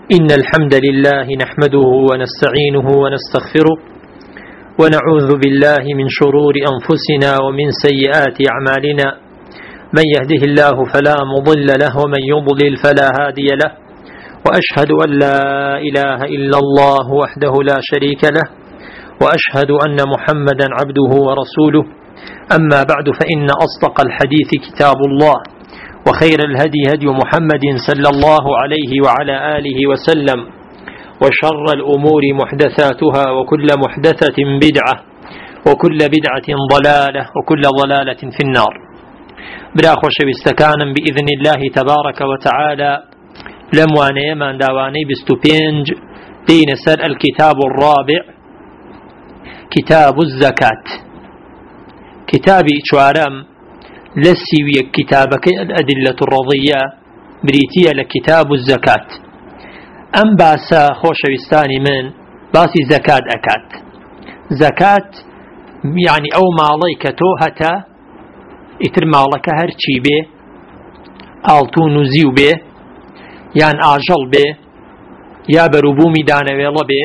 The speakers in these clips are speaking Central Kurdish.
إن الحمد لله نحمده ونستعينه ونستغفره ونعوذ بالله من شرور أنفسنا ومن سيئات أعمالنا. من يهده الله فلا مضل له ومن يضلل فلا هادي له، وأشهد أن لا إله إلا الله وحده لا شريك له، وأشهد أن محمدا عبده ورسوله. أما بعد، فإن أصدق الحديث كتاب الله، وخير الهدي هدي محمد صلى الله عليه وعلى آله وسلم، وشر الأمور محدثاتها، وكل محدثة بدعة، وكل بدعة ضلالة، وكل ضلالة في النار. برا خوش بستكانا بإذن الله تبارك وتعالى لموانا يمان داواني بستوبينج دين سر الكتاب الرابع، كتاب الزكاة. كتابي شوارم لسيوية كتابك الأدلة الرضية بريتية لكتاب الزكاة. أم باسا خوش بستاني من باسي زكاة أكات. زكاة يعني أو ماليك توهتا اتر مالك هرچي بي آلتو نزيو بي يعني آجل بي يا بروبومي دانويلا بي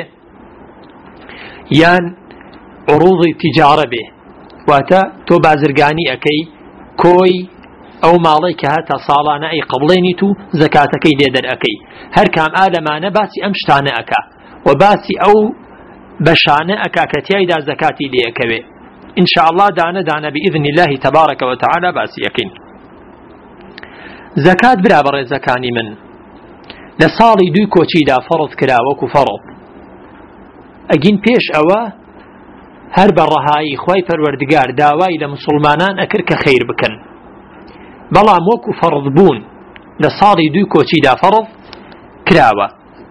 يعني عروض تجارة بي واتا تو بازرگاني أكي كوي أو ماليك هاتا صالانا أي قبليني تو زكاتكي ليدر أكي هر كام آدمانا باسي أمشتانا أكا وباسي أو بشانا أكا كتياي دا زكاتي ليكوي إن شاء الله دانا بإذن الله تبارك وتعالى باسي أكين. زكاة برابر زكاني من لصالي دوي كوچي دا فرض كرا وكو فرض أجين بيش أوا هر برهاي خواي پروردگار داوای لمسلمانان أكر كخير بكن، بلام وكو فرض بون لصالي دوي كوچي دا فرض كراوة.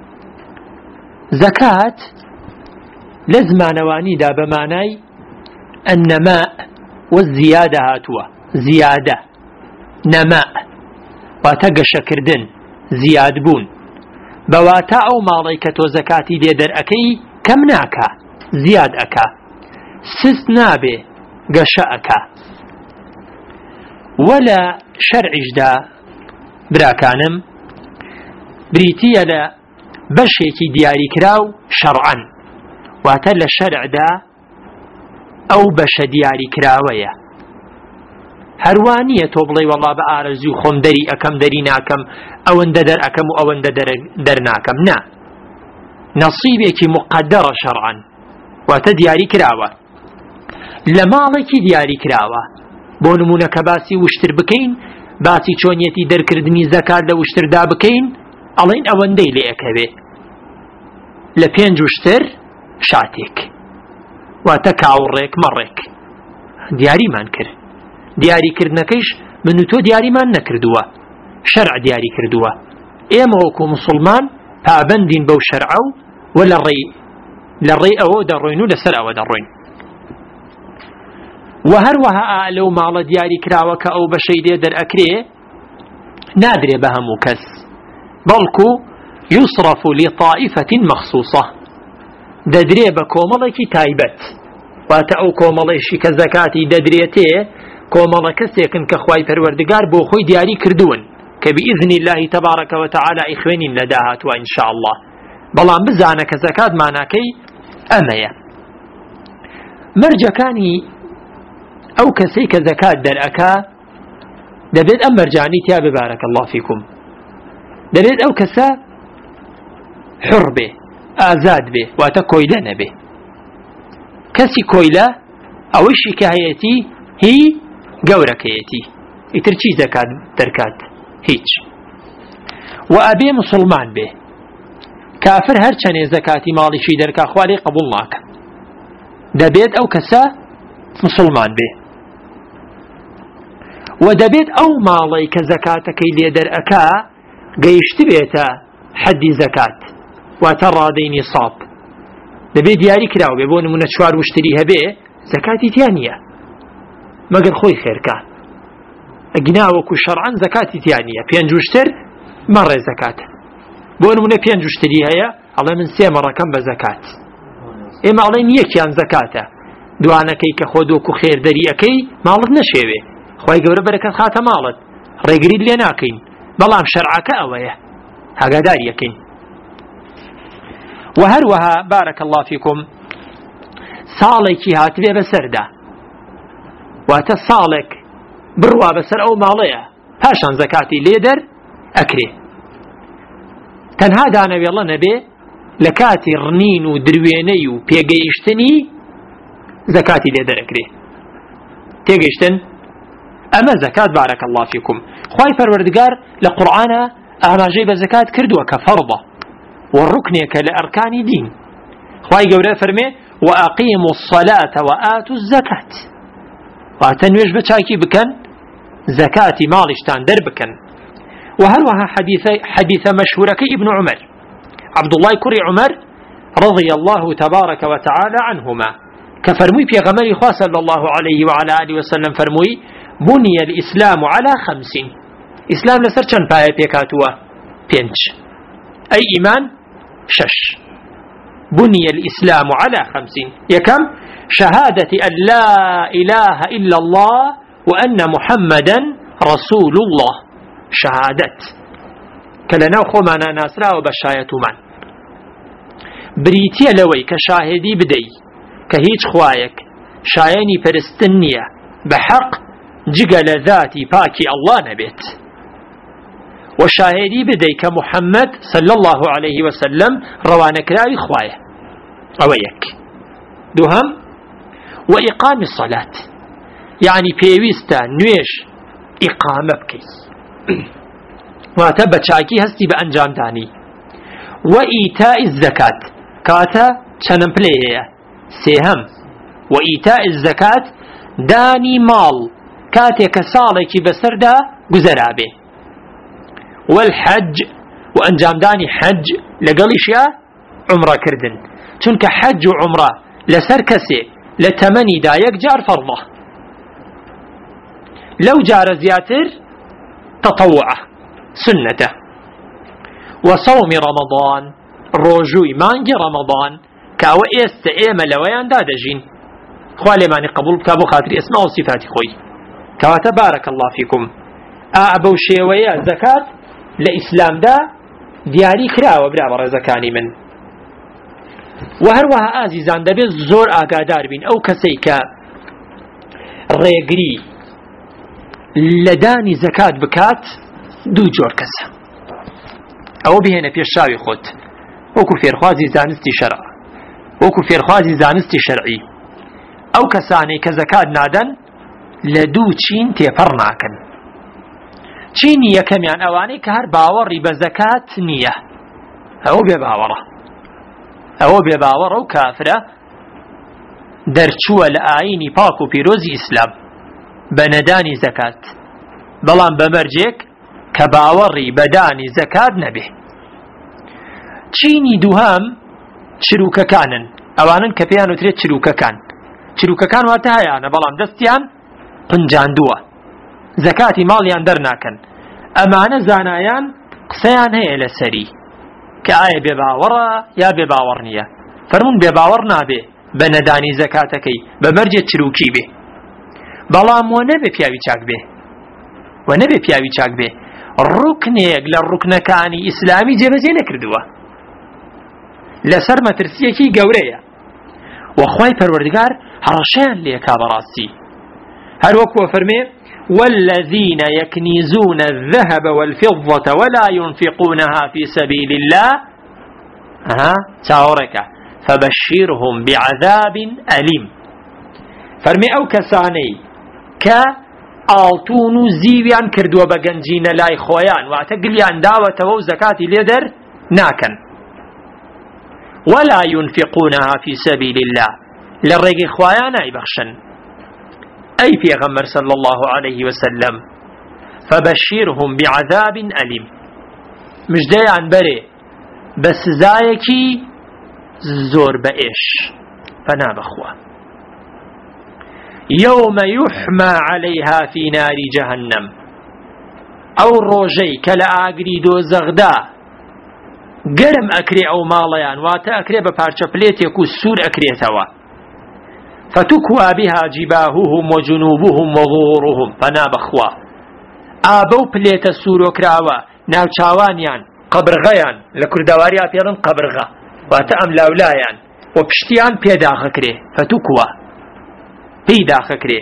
زكاة لزمانواني دا بماناي النماء والزيادة هاتوا زيادة نماء واتقش كردن زياد بون بواتا أو ماليكة زكاتي دي در أكي كم ناكا زياد أكا سست نابي قشا أكا ولا شرعش دا براكانم بريتيا لا بشيكي دياري كراو شرعا واتل الشرع دا أو بش دياري كراوية هروانية توبلي والله بآرزو خم دري أكم دري ناكم أو انددر أكم أو انددر ناكم نا نصيبك مقدرة شرعا وتدياري كراوة لمالك دياري كراوة بونمونا كباسي وشتر بكين باسي چونيتي در كردني زكاة لوشتر دا بكين ألين أوندي لأكبه لپينج وشتر شاتك واتكاوريك مريك دياري مان كر دياري كردنكيش منو تو دياري مان نكردوا شرع دياري كردوا ايما وكو مسلمان پابندين بو شرعو ولا للري او دروينو لسر او دروين وهروها لو مال دياري كراوك او بشي دي در اكري نادري بهمو كس بلكو يصرف لطائفة مخصوصة ددري بكوملكي تايبت واتعو كومليشي كزكاتي ددريتي كوملك سيكن كخواي پروردگار بو خوي دياري كردون كبإذن الله تبارك وتعالى إخوانين لداهات وإن شاء الله بلان بزانا كزكاة معناكي أمية مرجكاني أو كسي كزكاة در أكا دبيت أم مرجاني تيا ببارك الله فيكم دبيت أو كسا حر به آزاد به واتا كويلة به كسي كويلة أوشي كهيتي هي قوركيتي اترشي زكاة تركات هيج وأبي مسلمان به كافر هرچني زكاتي مالي شي دركا خوالي قبول ناك دبيت أو كسا مسلمان به ودبيت أو مالي كزكاتك اللي در أكا قيشت بيتا حد زكاة وترى ديني صاب دبيت دياري كراو بيبون من اشوار واشتريها به زكاتي تيانية مقر خوي خيركا اقناوكو شرعا زكاتي تيانية بينجوشتر مرة زكاة بون من بينجوشتريها يا الله من سيمرة كم بزكاة اما الله نيكيان زكاة دوانا كيك خودوكو خير دريئكي مالت نشيوه خواهي قورة بركة خاتة مالت ريقريد لناكين بلام شرعك أويه هاقا داريكين وهروها بارك الله فيكم ساڵێکی هاتبێ بەسەردا واتە ساڵێک بڕوا بەسەر ئەو ماڵەیە پاشان زەکاتی لێدەر ئەکرێ تەنها دانەوێڵە نەبێ لە کاتی ڕنین و دروێنەی و پێگەیشتنی زەکاتی لێدەر ئەکرێ تێگەیشتن ئەمە زەکات بارك الله فيكم خوای پەروەردگار لە قورئانە ئاماژەی بە زەکات کردووە کە فەرضە وڕوکنێکە لە ئەرکانی دین خوای گەورە فەرمێ وأقيموا الصلاة وآتوا الزكاة واتە نوێژ بە چاکی بکەن زەکاتی ماڵیشتان دەربکەن وهروها حديث مشهورك ابن عمر عبد الله كري عمر رضي الله تبارك وتعالى عنهما كفرمي في غمر خواه صلى الله عليه وعلى آله وسلم فرمي بني الإسلام على 5 إسلام لسر چند پایه پیکاتوا 5 أي إيمان 6 بني الإسلام على 5 يكم شهادة أن لا إله إلا الله وأن محمدا رسول الله شهادة كلنا خمانا ناسرا وبشاية من بريتيا لوي كشاهدي بدي كهيج خوايك شايني فرستنية بحق جقل ذاتي باكي الله نبيت وشاهدي بدي كمحمد صلى الله عليه وسلم روانك لا إخوايا أويك دوهم وإقام الصلاة يعني بيويستا نويش إقامة بكي واتبت شاكي هستي بأنجام داني وإيتاء الزكاة كاتا چنم بليه سيهم وإيتاء الزكاة داني مال كاتك سالك بسردا گزرابه والحج وأنجام داني حج لقليشيا عمره كردن چونك حج وعمره لسر كسي لتمني دايك جار فرضه لو جار زياتر تطوعه سنته وصوم رمضان روجوي مانجي رمضان كاو ايما لويان دادجين خوالي ماني قبول كابو خاطري اسماء وصفات خوي كاو تبارك الله فيكم أبو شيوية زكاة لإسلام دا دياري كراوة برابر زكاني من وهروها آزيزان دبي زور آقادار بين أو كسيكا ريقري لداني زكاة بكات دو جور كسا أو بهنا في الشاوي خود وكو فيرخوازي زانستي شرع وكو فيرخوازي زانستي شرعي أو كساني كزكاة نادن لدو چين تيپرناكن چين يكميان أواني كهر باوري بزكاة نية أو بباوره أو بباوره وكافرة درچوه لآيني باكو بيروزي إسلام بنداني زكاة بلان بمرجيك كباوري بداني زكاة نبه چيني دوهام چروكا كانن اوانن كبيانو تريد چروكا كان واتهايانا بلان دستيان قنجان دوا زكاة ماليان درناكن امانة زانايان قصيان هي لسري كآية بباورا يا بباورنية فرمون بباورنا به بنداني زكاتكي بمرجة چروكي به بلان ونبه پیاوی چاک به ونبه پیاوی چاک به ڕوکنێک لە ڕوکنەکانی ئیسلامی جێبەجێ نەکردووە لەسەر مەترسیەکی گەورەیە وەخوای پەروەردگار هەڕەشەیان لێکا بەڕاستی هەروەکوە فەرمێ والذين يكنزون الذهب والفضة ولا ينفقونها في سبيل الله چاوەڕێکە فبشرهم بعذاب أليم فەرمێ ئەو کەسانەی کە ئاڵتون و زیویان کردووە بە گەنجینە لای خۆیان واتە گلیان داوەتەوە و زەکاتی لێدەر ناکەن ولا ينفقونها في سبيل الله لڕێگەی خوایان نایبەخشن ئەی پێغەمبەر صلى الله عليه وسلم فبشرهم بعذاب أليم مژدەیان بەرێ بە سزایەکی زۆر بەئێش فەنا بەخوا يوم يحمى عليها في نار جهنم أو روجي كلا آقري دو زغدا قرم أكري أو ماليان واتا أكري بپارچە پلێتێک و سوور أكريتوا فتكوى بها جباههم وجنوبهم وظهورهم فنا بخوا آبو پلێتە سوور وكراوا ناو چاوانيان قبرغيان لكردواريا بيضن قبرغا واتە ئەم لاولایان و پشتیان پێداخەکرێ فتوکوە پێی داخەکرێ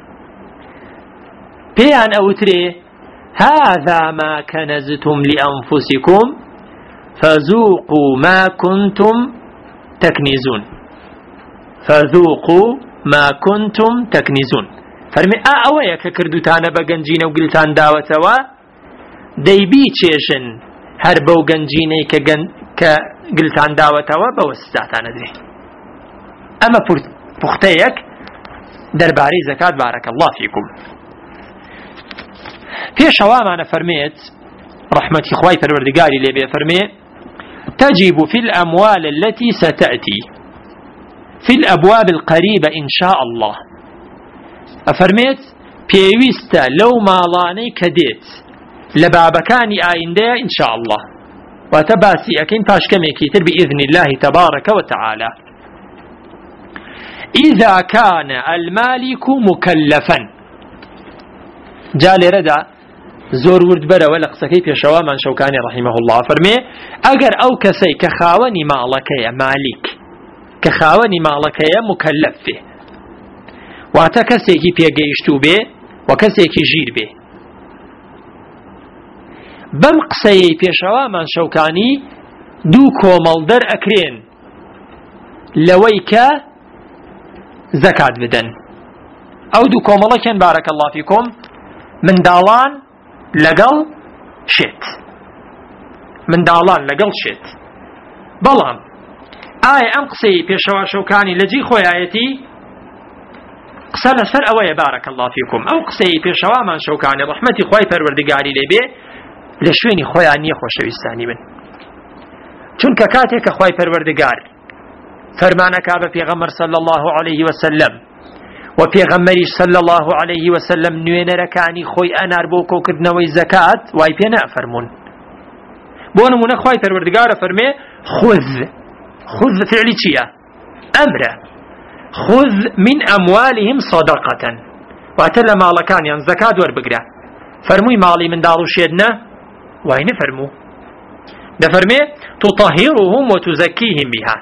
پێیان ئەوترێ هذا ما كنزتم لأنفسكم فذوقوا ما كنتم تكنزون فذوقوا ما كنتم تكنزون فرمي ئەوەیە کە کردوتانە بە گەنجینە و گلتان داوەتەوە دەیبی چێژن هەر بەو گەنجینەی کە گلتان داوەتەوە بەوە سزاتانە درێ. ئەمە پوختەیەک دەربارەی زەکات بارەکە الله فیکم. پێشەوامانە فەرمێت ڕەحمەتی خوای پەروەردگاری لێبێ فەرمێ تجب في الأموال التي ستأتي في الأبواب القريبة إن شاء الله. أفرميت بيويستا لو مالاني كديت لبابكاني آينديا إن شاء الله وتباسي أكين تاشكمي كيتر بإذن الله تبارك وتعالى. إذا كان المالك مكلفا جالي ردا زور ورد برا ولا قسكي بيشوا من شوكاني رحمه الله فرمي أجر أو كسي كخاوني مالكيا مالك كخاوني مالكيا مكلف فيه واتا کەسێکی پێگەیشتوو بێ و کەسێکی ژیر بێ. بەم قسەی پێشەوامان شەوکانی دوو کۆمەڵ دەرئەکرێن لەوەی کە زەکات بدەن. ئەو دوو کۆمەڵەکەن بارەکە الله فیکم منداڵان لەگەڵ شێت. منداڵان لەگەڵ شێت. بەڵام ئایا ئەم قسەی پێشەوا شەوکانی لە جێی خۆیایەتی قسە لەسەر ئەوەیە بارەکە الله فیکم ئەو قسەی پێشەوامان شەوکانی ڕەحمەتی خوای پەروەردگاری لێبێ لە شوێنی خۆیان نییە خۆشەویستانی من. چونکە کاتێک کە خوای پەروەردگار فەرمانەکا بە پێغەمبەر صلی الله عليه وسلم و پێغەمبەریش صلی الله عليه وسلم نوێنەرەکانی خۆی ئەنار بۆ کۆکردنەوەی زەکات وای پێ نەفەرموون. بۆ نمونە خوای پەروەردگارە فەرمێ خذ فعلی چییە؟ ئەمرە خذ من أموالهم صدقة واتلا مالكان ين زكاة وربقرة فرموي مالي من دارو شيدنا وين فرمو دفرمي تطهرهم وتزكيهم بها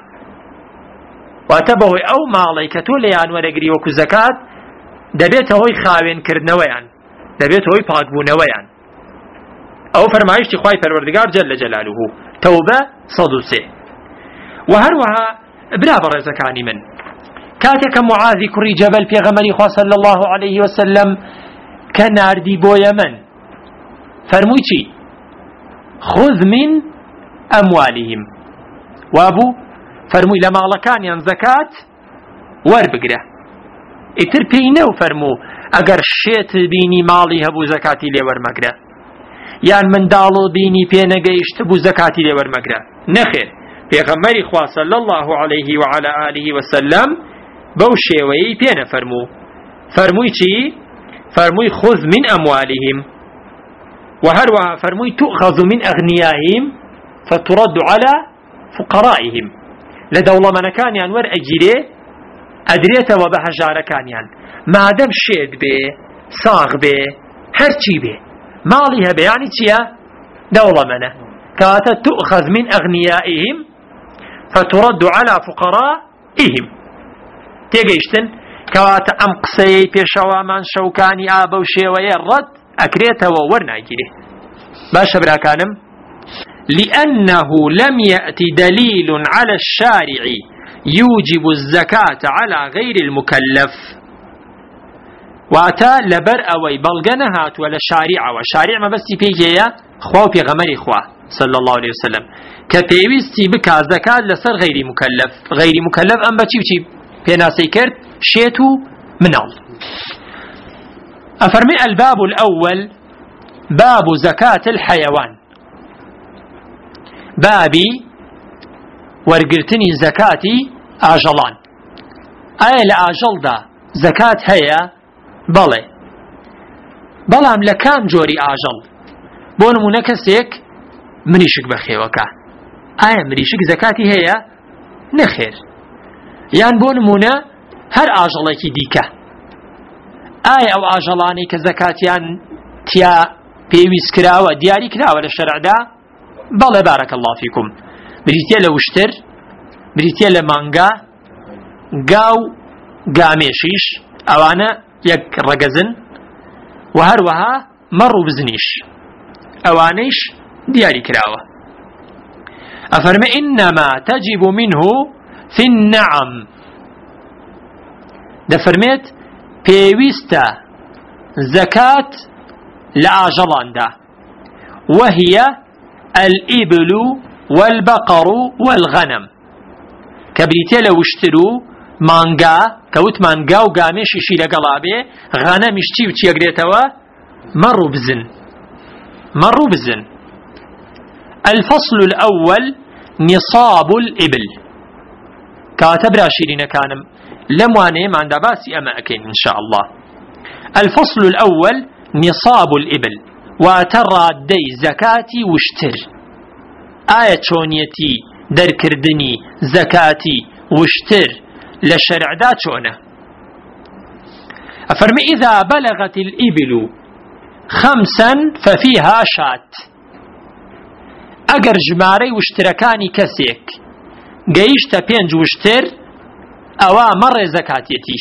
واتبهوي أو مالي كتوليان ورقري وكو زكاة دبيت هوي خاوين كردنويان دبيت هوي باقبونويان أو فرمايش تخواي پروردگار جل جلاله توبة صدوسي وهروها برابر زكاني من كاتك معاذ كري جبل پیغمبری خوا صلى الله عليه وسلم كناردي بو يمن فرموي چي خذ من أموالهم وابو فرموي لما لكان ين زكاة وربقره اتر پينو فرمو اگر شيت بيني مالي هبو زكاتي لي ورمقره يان من دالو بيني پينگيشت بو زكاتي لي ورمقره نخير پیغمبری خوا صلى الله عليه وعلى آله وسلم بو شێوەیەی پێنە فەرمووی چی؟ فەرمووی خذ من أموالهم وهروها فەرمووی تؤخذ من أغنيائهم فترد على فقرائهم لدەوڵەمەنەکانیان وەرئەگیرێ ئەدرێتەوە بە هەژارەکانیان مادەم شێت بێ ساغ بێ هەرچی بێ ماڵی هەبێ یانی چییە؟ دەوڵەمەنە کەواتە تؤخذ من أغنيائهم فترد على فقرائهم تێگەیشتن کەواتە ئەم قسەی پێشەوامان شەوکانی ئابە و شێوەیە ڕەت ئەکرێتەوە وەرناگیرێ. باشە براکانم لأنه لم يأتي دليل على الشارع يوجب الزكاة على غير المكلف واتا لبر أوي بلغنهات ولا شارع وشارع ما بس بيجيا خوا بيغمري خوا صلى الله عليه وسلم كبيويستي بكا زكاة لسر غير مكلف أم بچي بيناسي كرت شيتو منال. أفرمي الباب الأول باب زكاة الحيوان بابي ورقرتني زكاتي آجلان آية لآجل دا زكاة هيا بلام لكام جوري آجل بون منكسيك منيشك بخيوكا آية منيشك زكاتي هيا نخير یان بۆ نمونە هەر ئاژەڵێکی دیکە ئایا ئەو ئاژەڵانەی کە زەکاتیان تیا پێویست کراوە دیاری کراوە لە شەرعدا بەڵێ بارەکە الله فیکم بریتیە لە وشتر بریتە لە مانگا گاو گامێشیش ئەوانە یەک ڕەگەزن و هەروەها مەڕ و بزنیش ئەوانەیش دیاری کراوە. ئەفەرمێ ئینەما تەجیب منه في النعم دەفەرمێت پێویستە زەکات لە ئاژەڵاندا وهي الإبل والبقر والغنم كبريتي لوشتر مانغا كوت مانغا وقاميش يشي لقلابي غنم يشتي وشي يقريتوا مروا بزن. الفصل الأول نصاب الإبل كاتب راشيرين كانم لمواني عند باسي أماكن إن شاء الله. الفصل الأول نصاب الإبل واترى دي زكاتي وشتر آية شونيتي در كردني زكاتي وشتر لشرع دا شونه. أفرمي إذا بلغت الإبل 5 ففيها شات أجر جماري وشتركاني كسيك جيشت 5 وشتر أوا مر زكاتيتي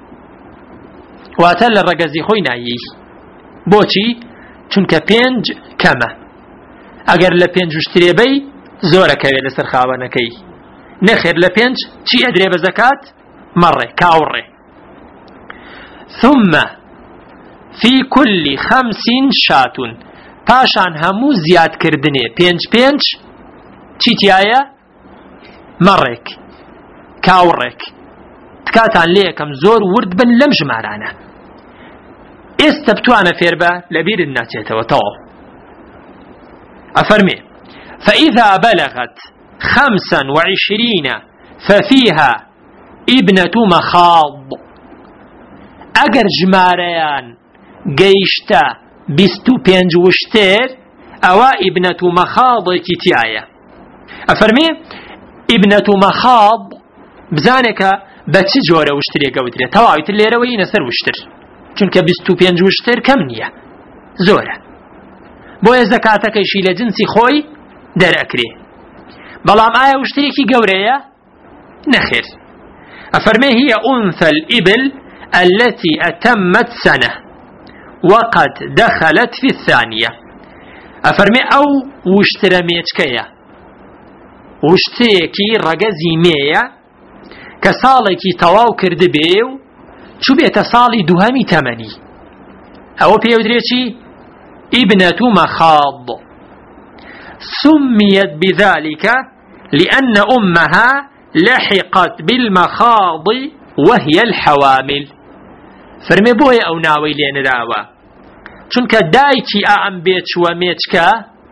واتل الرقزي خوينايي بوشي چونکە 5 کەمە ئەگەر لە 5 وشترێ بەی زۆرەکەوێت لەسەر خاوەنەکەی نەخێر لە 5 چی ئەدرێ بە زەکات مەڕێ کاوڕێ. ثم في كل 5 شات پاشان هەموو زیادکردنێ 5 چی تایە مەڕێک کاوڕێک تکاتان لێ یەکەم زۆر ورد بن لەم ژمارانە ئێستا بتوانە فێر بە لەبیرت ناچێتەوە تەواو. ئەفەرمێ فإذا بلغت 25 ففيها ابنة مخاض ئەگەر ژمارەیان گەیشتە 25 وشتر ئەوە ابنة مخاضێکی تایە. ئەفەرمێ ابنة مخاض بزانێکە بە چ جۆرە وشترێ گەوترێت تەواویتر لێرەوەی نەسەر وشتر چونکە 25 وشتر کەم نییە زۆرە بۆیە زەکاتەکەیشی لە جنسی خۆی دەرەکرێ بەڵام ئایا وشترێکی گەورەیە نەخێر. ئەفەرمێ هي أنثى الإبل التي أتمت سنة وقد دخلت في الثانية. ئەفەرمێ ئەو وشترە مێچکەیە وشتەیەکی ڕەگەزی مێیە کە ساڵێکی تەواو کردبێ و چو بێتە ساڵی دووهەمی تەمەنی ئەوە پێوترێکی ابنة مخاض. سميت بذلك لأن أمها لحقت بالمخاض وهي الحوامل. فرمي بوي أو ناوي لين راوا چونك دايكي أعم بيت وميتك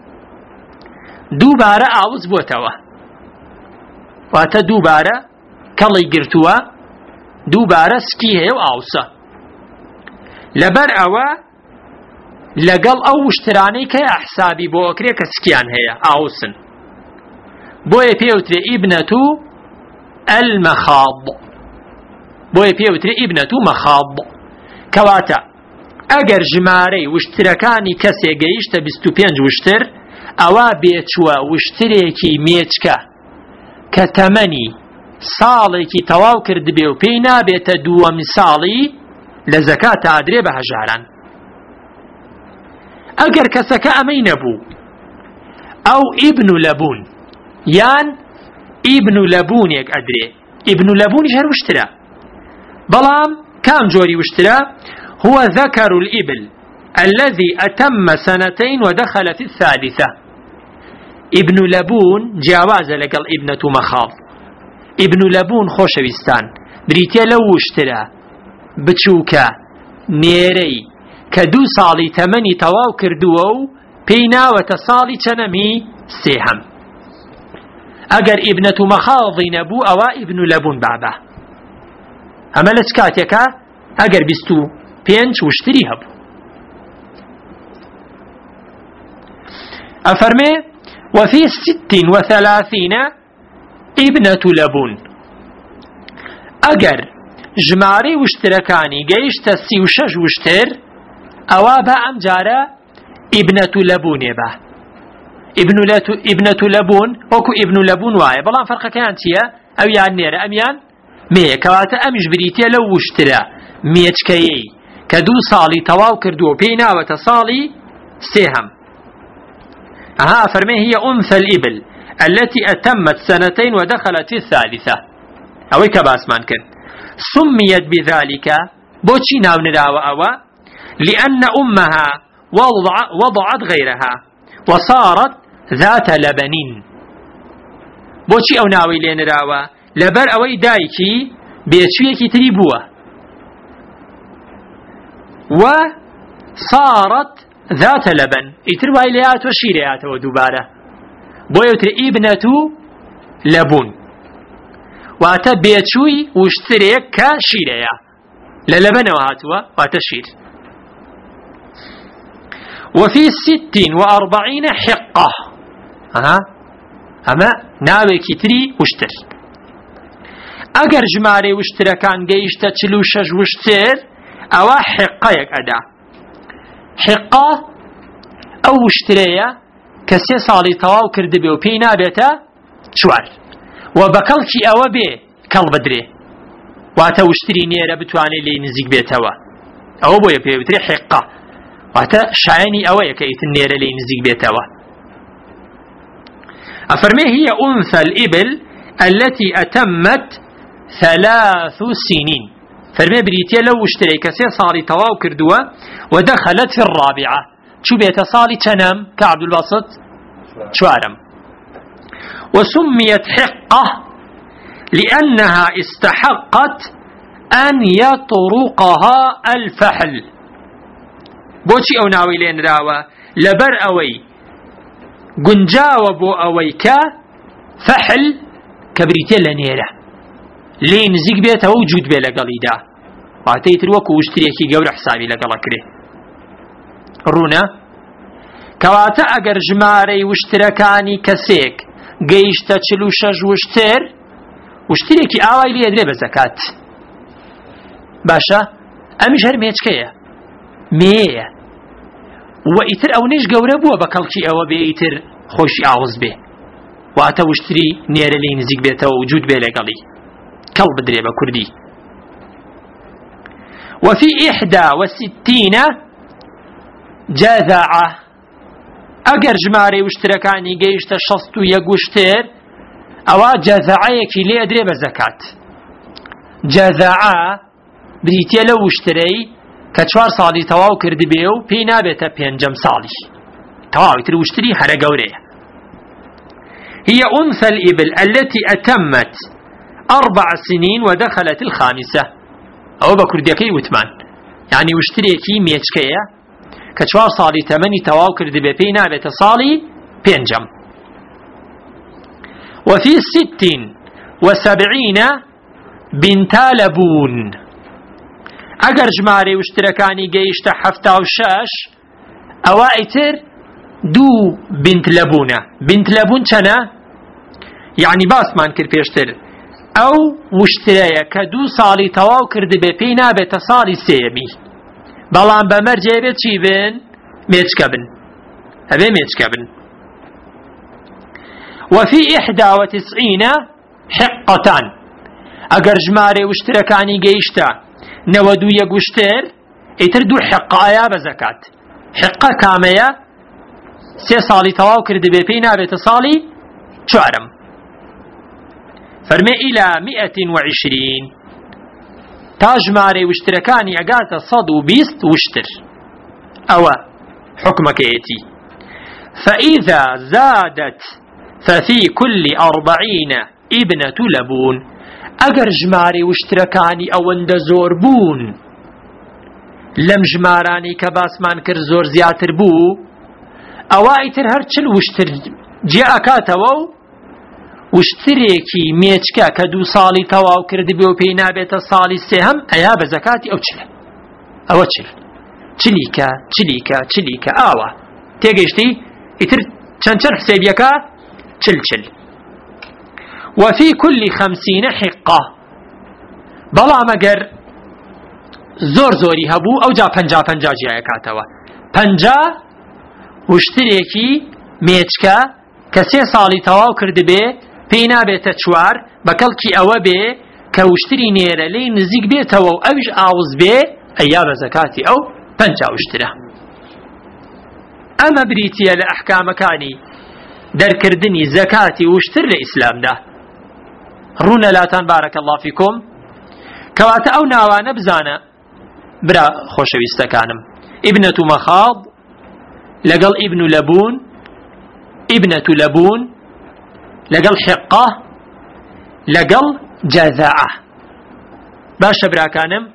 دوبارة أعوز بوتوا واتا دوبارة كالي قرتوا دووبارە سکی هەیە و ئاوسە لەبەر ئەوە لەگەڵ ئەو وشترانەی کە ئەحسابی بۆ ئەکرێ کە سکیان هەیە ئاوسن بۆیە پێوترێ ئیبنەتو المەخاض بۆیە پێوترێ ئیبنەتو مەخاض کەواتە ئەگەر ژمارەی وشترەکانی کەسێ گەیشتە 25 وشتر ئەوە بێچووە وشترێکی مێچکە کە تەمەنی ساڵێکی تەواو کرد بێ و پێی نابێتە دووەمی ساڵی لە زەکات ئادرێ بە هەژاران. ئەگەر کەسەکە ئەمەی نەبوو ئەو ئیبن و لەبوون یان ئیبن و لەبوونێک ئەدرێ ئیبن و لەبوونیش هەر وشترە بەڵام کام جۆری وشترە هو ذكر الإبل الذي أتم 2 ودخل في 3. ابن لبون جاواز لقل ابنة مخاض. ابن لبون خۆشەویستان بریتێ لەو وشترە بچووکە نێرەی کە 2 ساڵی تەمەنی تەواو کردووە و پێی ناوەتە ساڵی چەنەمی 3. ئەگەر ئیبنەت و مەخاڵی نەبوو ئەوە ئیبن لەبون بابە ئەمە لە چ کاتێکە ئەگەر 25 وشتری هەبوو. ئەفەرمێ وفي 36 ابنة لبون ئەگەر ژمارەی وشترەکانی گەیشتە 36 وشتر ئەوە بە ئەم جارە ئیبنەت لەبونێ بە ئیبنەت لەبون وەکو ئیبن لەبون وایە بەڵام فەرقەکەیان چییە؟ ئەو یان نێرە ئەمیان مێیە کەواتە ئەمیش بریتە لەو وشترە مێچکەیەی کە 2 ساڵی تەواو کردووە پێی ناوەتە ساڵی سێهەم. فەرمێ هي أنثى الإبل التي أتمت 2 ودخلت في الثالثة أوي كباسمان كرد سميت بذلك بوشي ناو نراوة أوا لأن أمها وضعت غيرها وصارت ذات لبن بوشي أو ناوي لين راوة لبر أوي دايكي بيشويكي تريبوه وصارت ذات لبن يتروا إليات وشيريات ودوبارة بويوتر ابنة لبون واتا بيتشوي واشتريك كشيريا للبن وهاتوا واتشير. وفي 46 حقة أما ناوي كتري وشتر أجر جماري وشتر كان جيشتا تشلوشج وشتر أو حقة يك أدا حقة أو وشتريا كسي صالي تواو كردبي وبينا بيتا شوار وبكلكي أو بي كل بدري واتا وشتري نيرا بتواني لي نزيق بيتوا أو بويا بيتري حقة واتا شعيني أويا كيت النيرا لي نزيق بيتوا. أفرمي هي أنثى الإبل التي أتمت 3 سنين فرمي بريتيا لو اشتري كسي صالي تواو كردوا ودخلت في الرابعة شو بيت صالي تنم كعبد الباسط شوارم. وسميت حقة لأنها استحقت أن يطرقها الفحل بوشي أو ناوي لين راوة لبر أوي قنجاوة بو أوي فحل كبريتيا لنيرة لين زيق بيتها وجود بي لقليدا وعتيتر وكو وشتريكي قول حسابي لقلا كري رونا كواتا اگر جماري وشتركاني كسيك قيشتا 46 وشتر وشتريكي آواي لي ادري بزكاة باشا امش هر ميچكيا مية وإتر او نيش قورا بوا بكالكي او بيتر خوشي اعوز بي واتا وشتري نيرا لين زيق بيتها وجود بي لقلي كل بدري بكردي. وفي 61 جذعة أجر جماري واشتركاني جيشت 61 وشتر أو جذعيك لي أدري بزكاة جذعة بريتيا لو اشتري كتوار صالي تواو كردي بيو بينا بيتا بينجم صالي تواو يتري واشتري حرق وريه. هي أنثى الإبل التي أتمت 4 سنين ودخلت الخامسة أو بكرديكي وثمان يعني واشتريكي ميتشكية كتوار صالي 8 تواو كردي بينا بيتا صالي بينجم. وفي 76 بنتا لبون أجر جماري واشتركاني جيشتا 76 أوائتر 2 بنت لبونة بنت لبون چنا يعني باس مان كر بيشتر أو وشتريا كدو صالي تواو كرد بينا بتصالي سيمي بلان بمرجع بيتشي بين ميتشكبن هذا ميتشكبن. وفي 91 حقتان أجر جماري واشتركاني جيشتا 92 يقوشتر يتردو حقايا بزكاة حقا كامية 3 صالي تواو كرد بينا بتصالي شعرم فرمي إلى 120 تاجماري واشتركاني أقاتا 120 وشتر أو حكمك يأتي فإذا زادت ففي كل 40 ابنة لبون أجر جماري واشتركاني أو اند زوربون لم جماراني كباسمان كر زور زياتر بو أوائتر هرچل وشتر جاء كاتوو وشتريكي ميچكا كدو صالي تواو كرد بيو بينا بيت صالي سهم ايا بزكاتي او چل او چل چليكا آوا تيجيشتي اتر چنچن حسابيكا چل. وفي كل 50 حقة بلا مگر زوري هبو او جا 50 جايا كاتوا 50 وشتريكي ميچكا كسي صالي تواو كرد بي پێی نابێتە 4 بەکەڵکی ئەوە بێ کە وشتری نێرە لێی نزیک بێتەوە و ئەویش ئاوز بێ ئەیا بە زەکاتی ئەو 5 وشترە. ئەمە بریتیە لە ئەحکامەکانی دەرکردنی زەکاتی وشتر لە ئیسلامدا. ڕوونە لاتان بارەکە الله فیکم. کەواتە ئەو ناوانە بزانە برا خۆشەویستەکانم، ئیبنەت و مەخاض لەگەڵ ئیبن و لەبوون، ئیبنەت و لەبوون لەگەڵ حقة لەگەڵ جەذعە. باشە براکانم،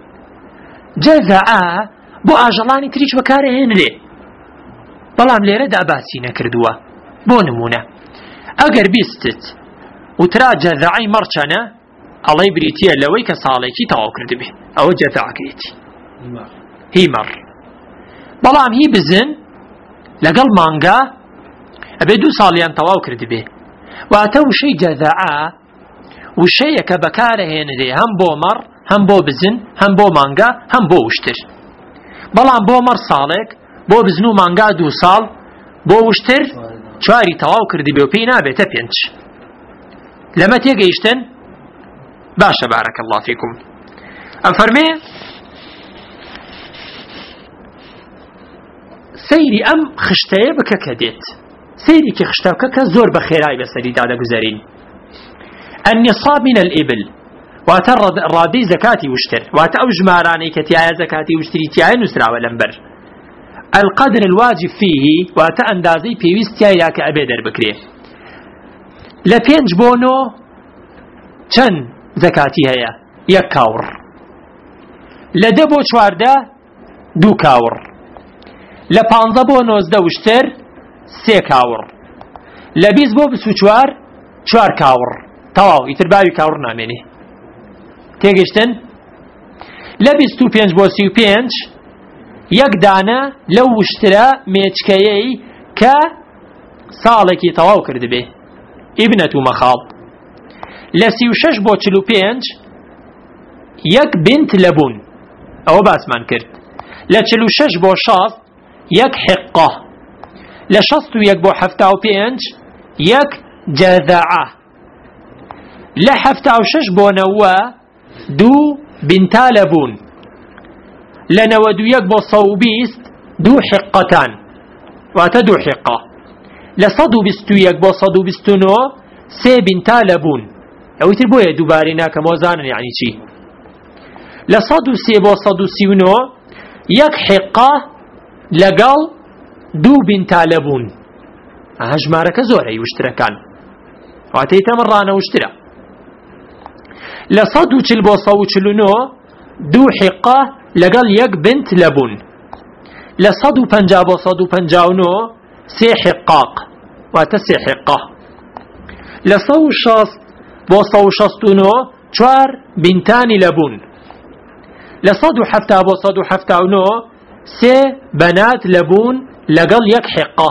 جەذعە بۆ ئاژەڵانی تریش بەکارهێنرێ، بەڵام لێرەدا باسی نەکردووە. بۆ نمونە ئەگەر بیستت وترا جەذعەی مەڕچەنە، ئەڵەی بریتیە لەوەی کە ساڵێکی تەواو کردبێ، ئەوە جەذعەکەیەتی هی مەڕ. بەڵام هی بزن لەگەڵ مانگا ئەبێ 2 ساڵیان تەواو کردبێ، واتە وشەی جەذعە وشەیە کە بەکارهێنرێ هەم بۆ مەڕ، هەم بۆ بزن، هەم بۆ مانگا، هەم بۆ وشتر. بەڵام بۆ مەڕ ساڵێک، بۆ بزن و مانگا 2 ساڵ، بۆ وشتر 4 تەواو کردبێ و پێی نابێتە 5. لەمە تێگەیشتن؟ باشە بارەکە الله فیکم. ئەفەرمێ سەیری ئەم خشتەیە بکە کە دێت، سەیری خشتە بکە کە زۆر بە خێرای بەسەریدا دەگوزەرین. النصاب من الإبل، واتە ڕادەی زەکاتی وشتر، واتە ئەو ژمارانەی کە تایە زەکاتی وشتری تایە نووسراوە لەمبەر. القدر الواجب فيه، واتە ئەندازەی پێویست تایدا کە ئەبێ دەربکرێ. لە 5 بۆ 9 چەند زەکاتی هەیە؟ 1 کاوڕ. لە 10 بۆ 14 2 کاوڕ. لە 15 بۆ 19 وشتر 3 کاوڕ. لە 20 بۆ 24 4 کاوڕ. تەواو، ئیتر باوی کاوڕ نامێنێ. تێگەیشتن؟ لە 25 بۆ 35 1 دانە لەو وشترە مێچکەیەی کە ساڵێکی تەواو کردبێ، ئیبنەت و مەخاڵ. لە 36 بۆ 45 1 بنت لەبوون، ئەوە باسمان کرد. لە 46 بۆ 60 1 حقة. لە 61 بۆ 75 1 جەذعە. لە 76 بۆ 90 2 بنتا لەبوون. لە 91 بۆ 120 2 حقەتان، واتە 2 حقة. لە 121 بۆ 129 3 بنتا لەبوون، ئەویتر بۆیە دووبارەی ناکەم وەزانن یعنی چی. لە 103 بۆ 139 1 حقة لەگەڵ 2 بنتا لەبوون. ژمارەکە زۆرە وشترەکان، واتە تەمەڕانە وشترە. لە 140 بۆ 149 2 حقة لەگەڵ 1 بنت لەبوون. لە 150 بۆ 159 3 حقاق، واتە 3 حقة. لە 160 بۆ 169 4 بنتانی لەبوون. لە 170 بۆ 179 3 بەنات لەبوون لەگەڵ 1 حقة.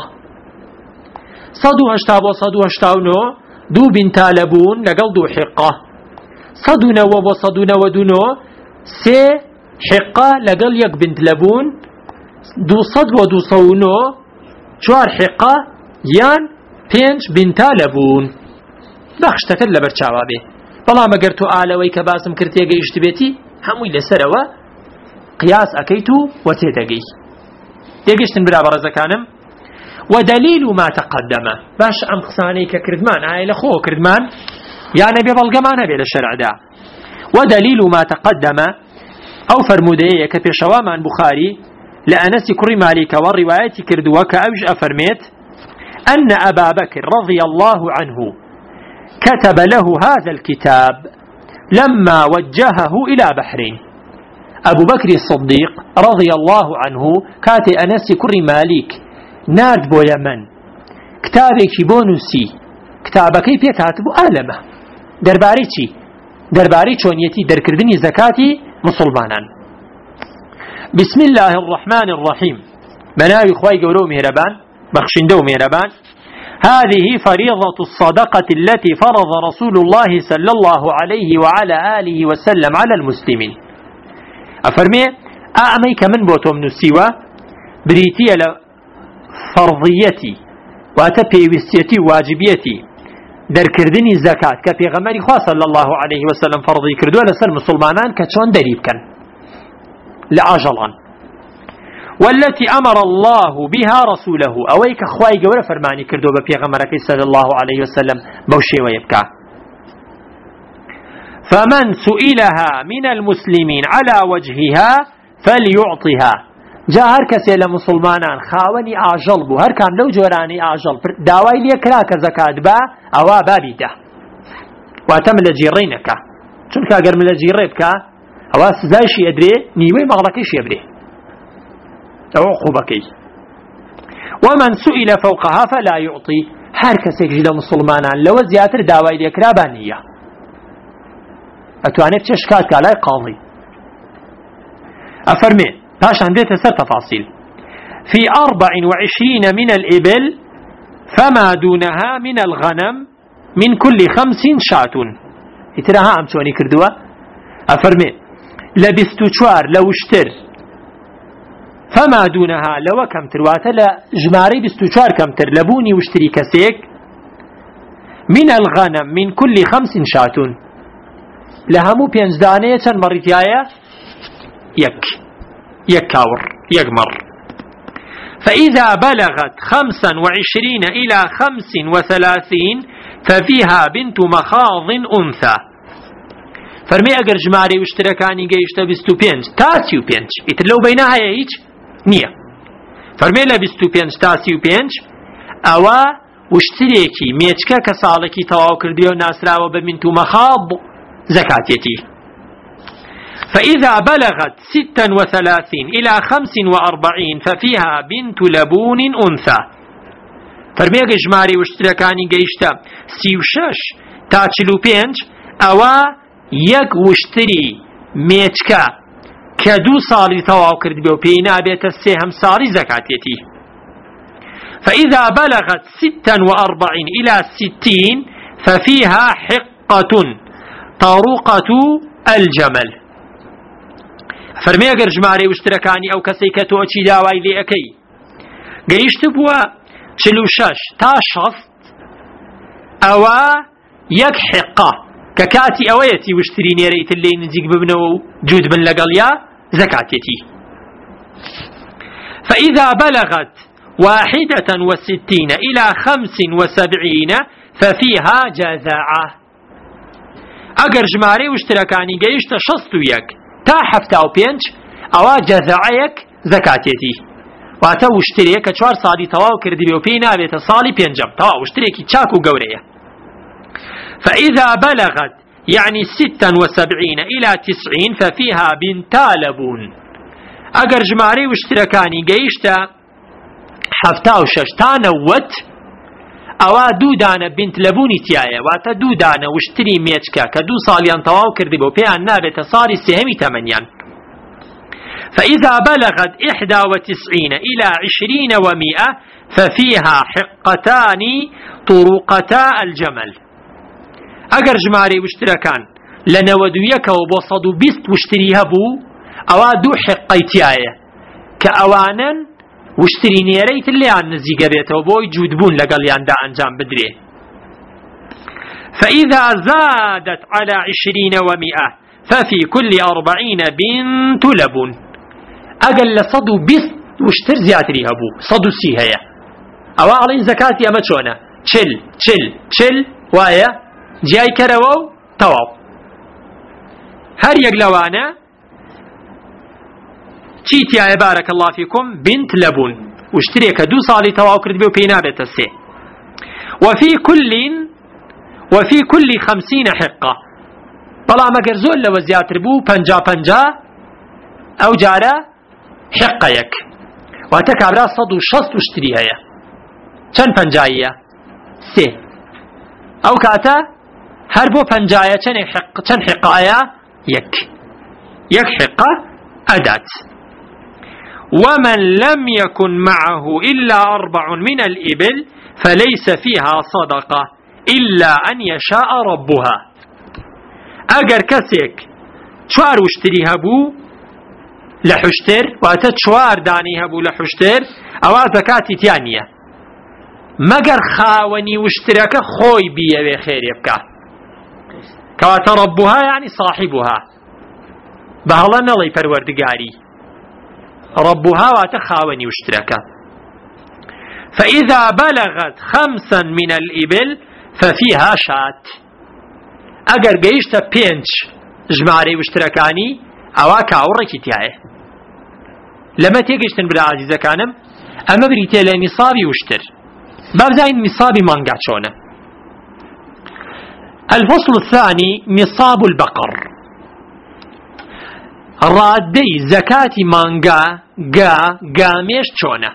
180 بۆ 189 2 بنتا لەبوون لەگەڵ 2 حقة. 190 بۆ 199 3 حقة لەگەڵ 1 بنت لەبوون. 200 بۆ 209 4 حقة یان 5 بنتا لەبوون. بەخشتەکەت لەبەر چاوا بێ. بەڵام ئەگەر تۆ ئالەوەی کە باسم کرد تێگەیشت بێتی، هەمووی لەسەرەوە قیاس ئەکەیت و وەتێدەگەی. تێگەیشتن برا بەڕێزەکانم؟ ودليل ما تقدم. باش ئەم قسانەی کە کردمان ئایا لە خۆ کردمان یان نەبێ بەڵگەمان هەبێ لە شەرعدا. ودليل ما تقدم ئەو فەرمودەیە کە پێشەوامان بوخاری لە ئەنەسی کوڕی مالیکەوە ڕیوایەتی کردووە کە ئەوش ئەفەرمێت أن أبا بكر رضي الله عنه كتب له هذا الكتاب لما وجهه إلى بحرين. أبو بكر الصديق رضي الله عنه كاتي أنسي كري مالك ناد بو يمن كتابك بونسي كتابك بيك هاتبو آلمة درباري چي؟ درباري چونيتي دركردني زكاتي مسلمانان. بسم الله الرحمن الرحيم. مناوي خواي قولو مهربان بخشندو مهربان. هذه فريضة الصدقة التي فرض رسول الله صلى الله عليه وعلى آله وسلم على المسلمين. أفرمي أعميك من بوتوم نسيوة بريتية فرضيتي واتبيوستيتي واجبيتي دەرکردنی زەکات کە پێغەمبەری خوا صلی الله عليه وسلم فەرضی کردووە لەسەر مسلمانان کە چۆن دەری بکەن لە ئاژەڵان. والتي أمر الله بها رسوله أويك خواي جورا فرماني كردو ببيغمرك صلى الله عليه وسلم بوشي ويبكى. فمن سئلها من المسلمين على وجهها فليعطها. جا هر کسی لمسلمانان خاوني آجل بو هر کام لو جوراني آجل داوای لیکرا که زکات با اوا بابی ده واتم لجیرینک چونکه اگر ملجیره بکا اوا سزایشی ادري نیوی مغلقیش یبری او عقوبکی. ومن سئل فوقها فلا يعطي. هر کسی که لمسلمانان لو زیاتر داوای لیکرا بانیه اتوانێت چشکات کالای قاضي أفرمي باش عندي تسر تفاصيل. في 24 من الإبل فما دونها من الغنم من كل 5 شاة. يتراها عم شواني كردوا أفرمي لبستو شوار لو اشتر فما دونها لو كم ترواتا لجماري بستو شوار كم تر لبوني واشتري كسيك من الغنم من كل 5 شاة لهمو بينزدانية چند مريتيايا يك كاور يقمر. فإذا بلغت 25 إلى 35 ففيها بنت مخاض أنثى. فرمي أجر جماري واشتركاني جيشت بستو بينج تاسيو بينج يتلو بينها هيج نية. فرمي لا بستو بينج تاسيو بينج أوا واشتريكي ميتشكا كسالكي تواو كرديو ناسرا وبمنتو مخاض زكاتيتي. فإذا بلغت 36 إلى 45 ففيها بنت لبون أنثى. فرميك جماري واشتركاني قيشتا 36 تا 45 أوا يك واشتري ميتكا كدو صالي تواو كرد بيو بينا بيت السيهم صالي زكاتيتي. فإذا بلغت 46 إلى 60 ففيها حقة طروقة الجمل. فرمي اگر جماري واشتركاني او كسي كتو اچي داواي لي اكي قيشت بوا 46 تا 60 اوا يك حقه ككاتي اويتي واشتري نيريت اللي نزيق ببنو جود بن لقليا زكاتيتي. فإذا بلغت 61 إلى 75 ففيها جزاعة. اگر جماري واشتركاني قيشت 61 تا 75 ئەوە جەزاعەیەک زەکاتێتی واتە وشترێ کە 4 ساڵی تەواو کردی بێ و پێی نابێتە ساڵی پێنجەم تەواو وشترێکی چاک و گەورەیە. فإذا بلغت يعني 76 إلى 90 ففيها بنتا لبون. ئەگەر ژمارەی وشترەکانی گەیشتە 76 تا 90 ئەوە دوو دانە بنت لەبوونی تایە واتە دوو دانە وشتری مێچکە کە 2 ساڵیان تەواو کردی بۆ پێیان نابێتە ساڵی سێهەمی تەمەنیان. فإذا بلغت 91 إلى 20 و100 ففيها حقتان طروقتا الجمل. ئەگەر ژمارەی وشترەکان لە 91ەوە بۆ 120 وشتری هەبوو ئەوە دوو حقەی تایە کە ئەوانن وشتری نێرەیت لیان نزیگە بێتەوە بۆی جوودبوون لەگەڵیاندا ئەنجام بدرێ. فإذا زادت على 20 و100 ففي كل 40 بنت لبون. ئەگەر لە 120 وشتر زیاتری هەبوو 130 هەیە ئەوە ئەڵێن زەکاتی ئەمە چۆنە 40 وایە جیای کەرەوە و تەواو. هەر یەک لەوانە چی تایە بارك الله فيكم بنت لبون وشترێکە 2 ساڵی تەواو کرد بێ و پێی نابێتە سێ. وفي كل 50 حقة. بەڵام ئەگەر زۆر لەوە زیاتر بوو 50 ئەو جارە حقەیەک واتە کابرا 160 وشتری هەیە چەند پەنجاییە سێ ئەو کاتە هەر بۆ پەنجایە چەند حقەیە یەک حقە ئەدات. ومن لم يكن معه إلا 4 من الإبل فليس فيها صدقة إلا أن يشاء ربها. أجر كسيك 4 وشتري هبو لحشتر واتت 4 داني هبو لحشتر أو زكاتي تانية مەگەر خاوەنی وشترەکە خۆی بیەوێ خێرێ بکە کەواتە رەبوها یعنی صاحبها بە هەڵە نەڵێی پەروەردگاری رەبوها واتە خاوەنی وشترەکە فإذا بلغت 5 من الإبل ففيها شات ئەگەر گەیشتە 5 ژمارەی وشترەکانی ئەوا کاوڕێکی تایە لەمە تێگەشتن برا عزیزەکانم ئەمە بریتێ لە نیسابی وشتر بابزین نیسابی مانگا چۆنە الفصل الثاني نصاب البقر ڕادەی زەکاتی مانگا گامێش چۆنە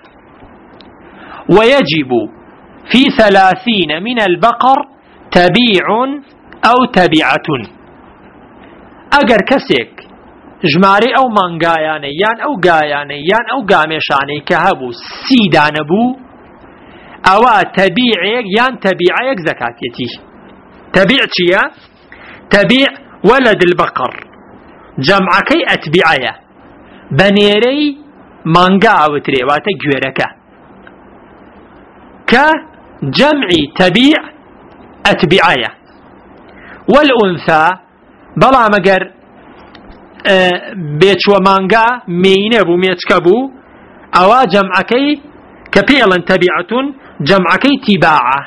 ويجب في 30 من البقر تبيع أو تبعة ئەگەر کەسێک ژمارەی ئەو مانگایانە یان ئەو گایانە یان ئەو گامێشانەی کە هەبوو 30 دانە بوو ئەوە تەبیعێک یان تەبیعەیەک زەکاتێتی تەبیع چییە؟ تەبیع وەلد البەقر جەمعەکەی ئەتبیعەیە بە نێرەی مانگا ئەوترێ واتە گوێرەکە کە جەمعی تەبیع ئەتبیعەیە والأنثى بەڵام ئەگەر بێچوە مانگا مێینە بوو مێچکە بوو ئەوە جەمعەکەی کە پێڵن تەبیعەتون جەمعەکەی تیباعە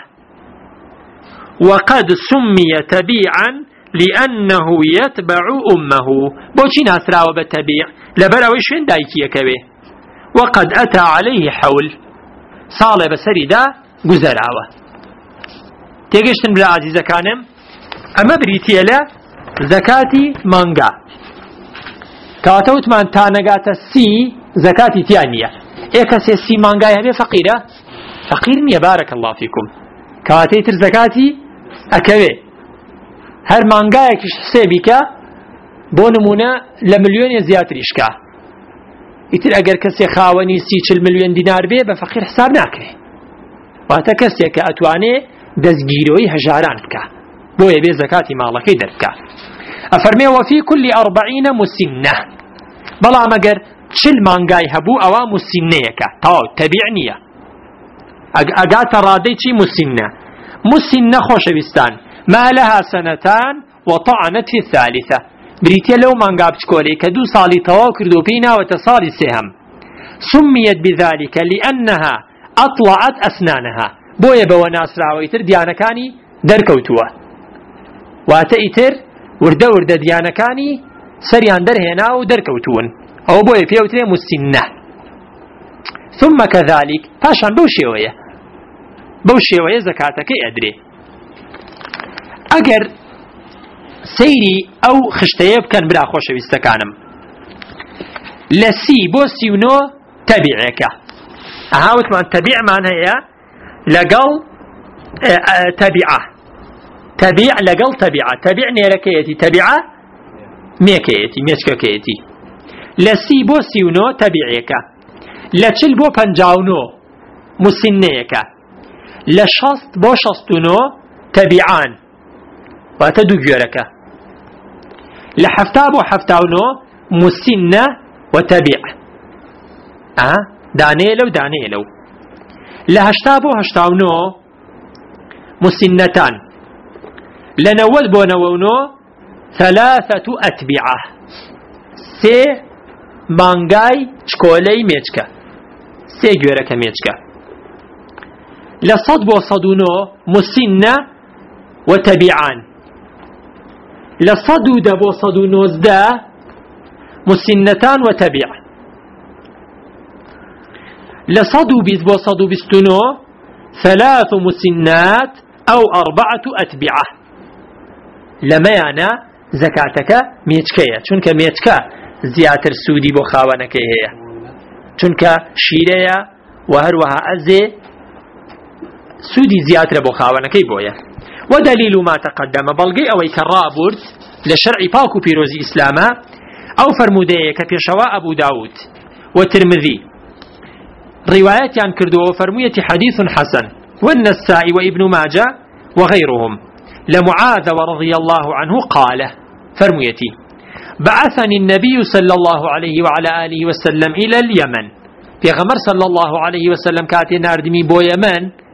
وقد سمي تبيعا لأنه يتبع أمه بوشي ناسراوة بالتبيع لبراوي شوين دايكيكوي وقد أتى عليه حول صالة بسري دا گوزراوة تيجيشتن بلا عزيزة كانم أما بريتي لا زكاتي مانغا كاتوت من تانغات سي زكاتي تيانية ايكا سي مانغا يعني فقيرة فقير نية بارك الله فيكم كاتيتر زكاتي أكوي هر مانگایەکیش حسێبیکە بۆ نمونە لە ملیۆنی زیاتریشکە ئیتر ئەگەر کەسێ خاوەنی 30-40 ملیۆن دینار بێ بە فەقیر حساب ناکرێ واتە کەسێک کە ئەتوانێ دەستگیرۆی هەژاران بکە بۆیە بێ زەکاتی ماڵەکەی دەربکە ئەفەرمێ وەفی کولی 40 مسنە بەڵام ئەگەر 40 مانگای هەبوو ئەوە مسنەیەکە تەواو تەبیع نییە ئەگاتە ڕادەی چی مسنە خۆشەویستان ما لها 2 سنين وطعنت في 3 بريتيا لو مانغا بچكولي كدو صالي تواو كردو بينا وتصالي سهم سميت بذلك لأنها أطلعت أسنانها بويا بوناس راويتر ديانكاني دركوتوا واتئتر ورده ديانكاني سريان درهنا ودركوتون أو بويا بيوتري مسنة ثم كذلك فاشان بوشيوية زكاتك أدري ئەگەر سەیری ئەو خشتەیە بکەن برا خۆشەویستەکانم لە 30 بۆ 39 تەبیعێکە ئەهاوتمان تەبیعمان هەیە لەگەڵ تەبیع لەگەڵ تەبیع نێرەکەیەتی تەبیعە مێکەیەتی مێچکەکەیەتی لە 30 بۆ 39 تەبیعێکە لە 40 بۆ 59 مسنەیەکە لە 60 بۆ 69 تەبیعان واتە دوو گوێرەکە لە 70 بۆ 79 مسنە وتەبیع دانەیە لەو لە 80 بۆ 89 مسنەتان لە 90 بۆ 99 3 ئەتبیعە 3 مانگای چکۆلەی مێچکە 3 گوێرەکە مێچکە لە 100 بۆ 109 مسنە وتەبیعان لە 110 بۆ 119 مسنتان وتەبیع لە 120 بۆ 129 3 مسنات أو 4 أتبعة لەمەیانە زەکاتەکە مێچکەیە چونکە مێچکە زیاتر سوودی بۆ خاوەنەکەی هەیە چونکە شیرەیە و هەروەها ئەزێ سوودی زیاترە بۆ خاوەنەکەی بۆیە ودليل ما تقدم بلغي أو كرابورت لشرع باكو بيروزي إسلاما أو فرمودية كبيشواء أبو داود والترمذي روايات عن كردو فرمية حديث حسن والنسائي وابن ماجه وغيرهم لمعاذ ورضي الله عنه قال فرميتي بعثني النبي صلى الله عليه وعلى آله وسلم إلى اليمن في غمر صلى الله عليه وسلم كاتي ناردمي بو يمن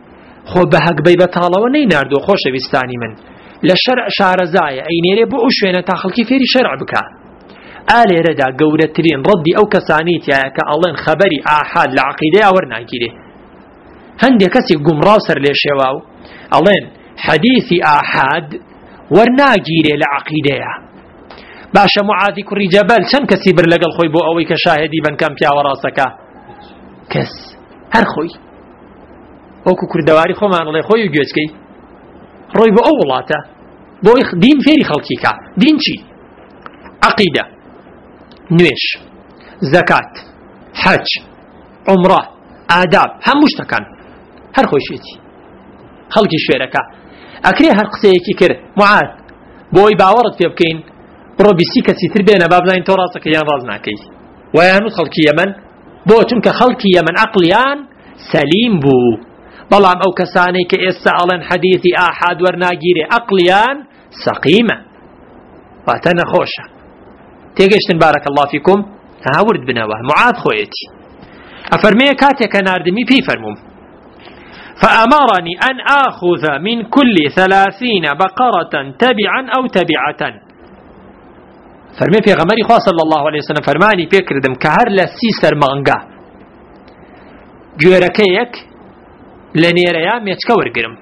خۆ بە هەک بەی بەتاڵەوە نەیناردووە خۆشەویستانی من لە شەرع شارەزایە ئەینێرێ بۆ ئەو شوێنە تا خەڵکی فێری شەرع بکە. ئالێرەدا گەورەترین ڕەدی ئەو کەسانی تایە کە ئەڵێن خەبەری ئاحاد لە عەقیدەیە وەرناگیرێ. هەندێک کەسی گومڕاو سەر لێ شێوا و ئەڵێن حەدیثی ئاحاد وەرناگیرێ لە عەقیدەیە. باشە معاذی کوڕی جەبەل چەند کەسی بر لەگەڵ خۆی بۆ ئەوەی کە شاهدی بنکەم پیاوە ڕاستەکە؟ کەس، هەر خۆی. وەکو کوردەواری خۆمان ئەڵێ خۆی و گوێچکەی ڕۆی بۆ ئەو وڵاتە بۆی دین فێری خەڵکی کا. دین چی؟ عەقیدە، نوێژ، زەکات، حەج، عومڕە، ئاداب، هەموو شتەکان هەر خۆی شێتی خەڵکی شوێرەکە. ئەکرێ هەر قسەیەکی کرد معاذ بۆی باوەڕت پێ بکەین بڕۆ بیسی کەسی تر بێنە با بزانین تۆ ڕاستەکەی یان ڕاست ناکەی. وایان وت خەڵکی یەمەن بۆ چونکە خەڵکی یەمەن عەقڵیان سەلیم بوو. بەڵام ئەو کەسانەی کە ئێستا ئەڵێن حەدیثی ئاحاد وەرناگیرێ عەقڵیان سەقیمە، واتە نەخۆشە. تێگەیشتن بارەکە الله فیکم؟ ورد بنەوە. معاذ خۆیەتی ئەفەرمێ کاتێکە ناردمی پێی فەرمووم فأمرني أن آخذ من كل 30 بقرة تبعا أو تبعة. فرمي پیغمبری خوا صلی الله علیه وسلم فرمانی پێ کردم کە هەر لە 30 سەرمانگە گوێرەکەیەک لە نێرەیە مێچکە وەرگرم.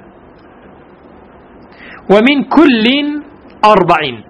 ومن كل 40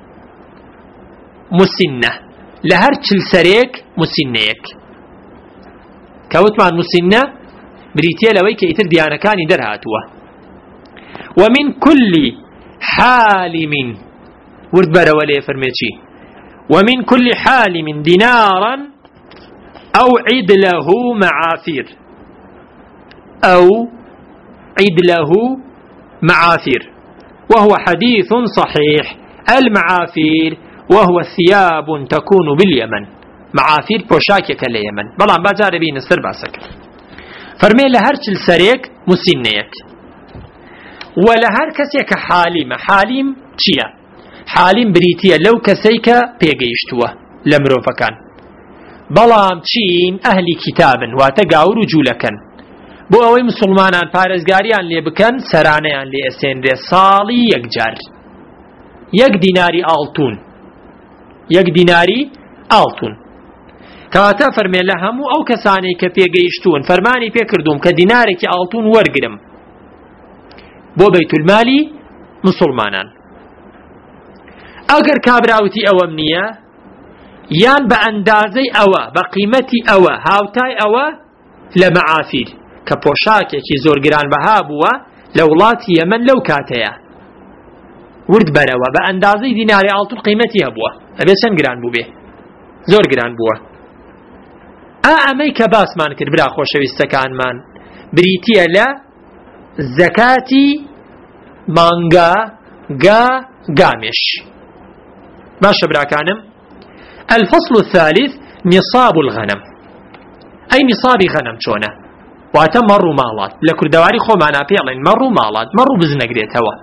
مسنة، لە هەر 40 سەرێک مسنەیەک. کەوتمان مسنە بریتیە لەوەی کە ئیتر دیانەکانی دەرهاتووە. ومن كل حالم، ورد بەرەوە لێ فەرمێ چی؟ ومن كل حالم دينارا أو عد له معافير، أو عد له معافير، وهو حديث صحيح. المعافير وهو ثياب تكون باليمن. معافير بوشاكك اليمن. بلان بازار بين السر باسك. فرمي لهر 40 سريك مسنيك، ولهر كسيك حالم. حالم چيا؟ حالم بريتيا لو كسيك بيغيشتوه لمرو فكان. بلام چين أهل كتابا واتقاو رجولكا بو اوي مسلمانان پارزگاریان لێ بکەن سەرانەیان لێ ئەسێنرێ ساڵی یەکجار 1 دیناری ئاڵتون، 1 دیناری ئاڵتون. کەواتە فەرمێ لە هەموو ئەو کەسانەی کە پێگەیشتوون فەرمانی پێکردوم کە دینارێکی ئاڵتون وەرگرم بۆ بەیتولمالی مسلمانان. ئەگەر کابراوتی ئەوەم نییە یان بە ئەندازەی ئەوە بە قیمەتی ئەوە هاوتای ئەوە لە مەعافیر کە پۆشاکێکی زۆر گرانبەها بووە لە وڵاتی یەمەن لەو کاتەیە. ورد بەرەوە بە ئەندازەی دیناری ئاڵتون قیمەتی هەبووە، ئەبێ چەند گران بوو بێ؟ زۆر گران بووە. ئەمەی کە باسمان کرد برا خۆشەویستەکانمان بریتیە لە زەکاتی مانگا گامێش. باشە براکانم. الفصل الثالث نصاب الغنم، أي نصابي غنم چۆنە؟ واتە مەڕ و ماڵات. لە کوردەواری خۆمانە پێڵێن مەڕ و ماڵات. مەڕ و بزنەگرێتەوە.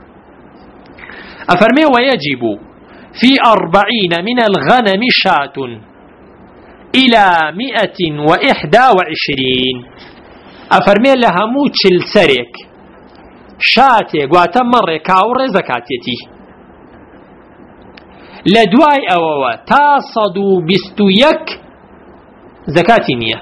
أفرمي ويجب في 40 من الغنم شاة إلى 121. أفرمي لهمو 40 سريك شاتێک واتە مەڕێک کاوڕێ زەکاتێتی. لە دوای ئەوەوە تا 121 زەکاتی نییە.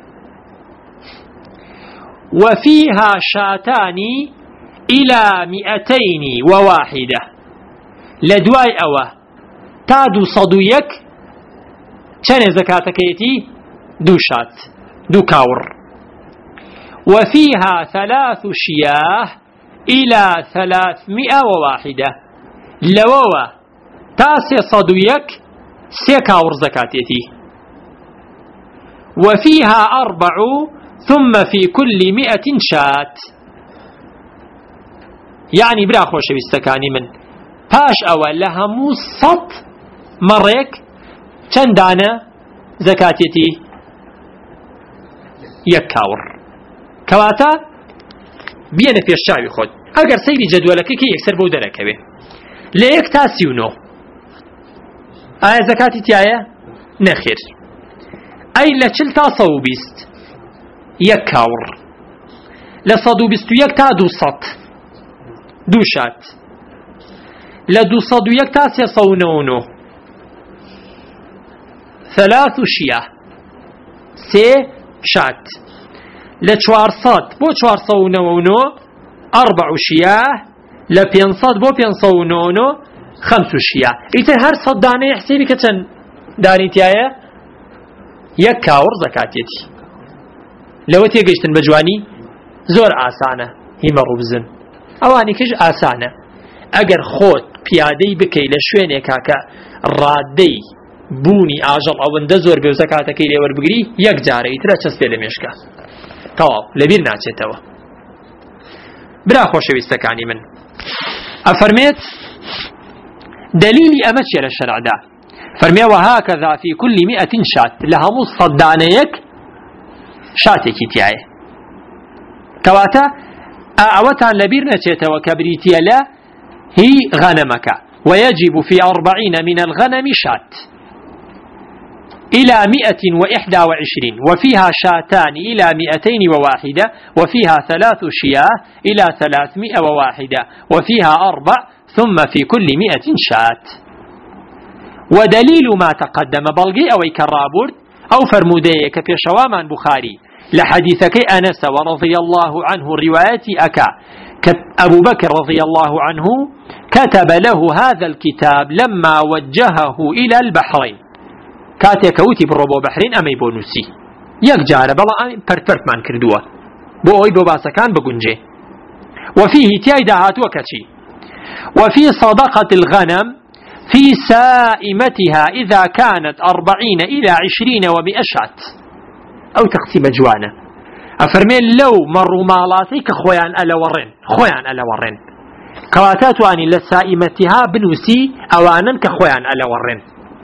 وفيها شاتان إلى 201. لدواي أوه تا 201 چەنێ زەکاتەکەیەتی؟ 2 شات، 2 كاور. وفيها 3 شياه إلى 301. لووە تا 301 3 كاور زەکاتێتی. وفيها 4 ثم في كل 100 شات. يعني برا خۆشەویستەکانی من پاش ئەوە لە هەموو 100 مەڕێک چەند دانە زەکاتێتی؟ 1 كاور. کەواتە بێنە پێش چاوی خۆت ئەگەر سەیری جەدوەلەکەی یەکسەر بەو دەرەکەوێ لە 1 تا 39 ئایا زەکاتی تایە؟ نەخێر. ئەی لە 40 تا 120 1 كاور. لصدو بستويك تا 200 دو شات لدو صدويك تا 309 3 شياه 3 شات ل400 بو 409 4 شياه ل500 بو 509 5 شياه إذا هر صدانه يحسبي كتن دانيتيايا يك كاور زكاتيتي لو تيجيشتن بجواني زور آسانه هما روبزن اواني كش آسانه اگر خود پیادەی بکەی لە شوێنێکا کە ڕادەی بوونی ئاژەڵ ئەوەندە زۆر بێ و زەکاتەکەی لێ وەربگری یەک جارە ئیترە چەسپێ لە مێشکە تەواو لەبیر ناچێتەوە. برا خۆشەویستەکانی من ئەفەرمێت دلیلی ئەمە چیە لە شەرعدا؟ فەرمێ وهاكذا في كل 100 شات لە هەموو سەدانەیەک شاتێکی تایە. کەواتە ئەوەتان لەبیر نەچێتەوە کە بریتیە لە هي غنمك ويجب في 40 من الغنم شات إلى 121 وفيها شاتان إلى 201 وفيها 3 شياه إلى 301 وفيها 4 ثم في كل 100 شات. ودليل ما تقدم بلغي أو كرابورد أو فرمودية كبيشوامان بخاري لحديثك أنس ورضي الله عنه رواية أكا أبو بكر رضي الله عنه كتب له هذا الكتاب لما وجهه إلى البحرين كاتيك وتي بالربو بحرين أمي بونوسي يكجار بلا برت من كردوه بو باسكان بقنجي وفيه تيايدهات وكتي وفي صدقة الغنم في سائمتها إذا كانت 40 إلى 20 و100 شات أو تقسيم جوانه أفرمين لو مروا مالاتي كخويان ألا ورين خويان ألا ورين كواتاتواني لسائمتها بنوسي أوانا كخويان ألا ورين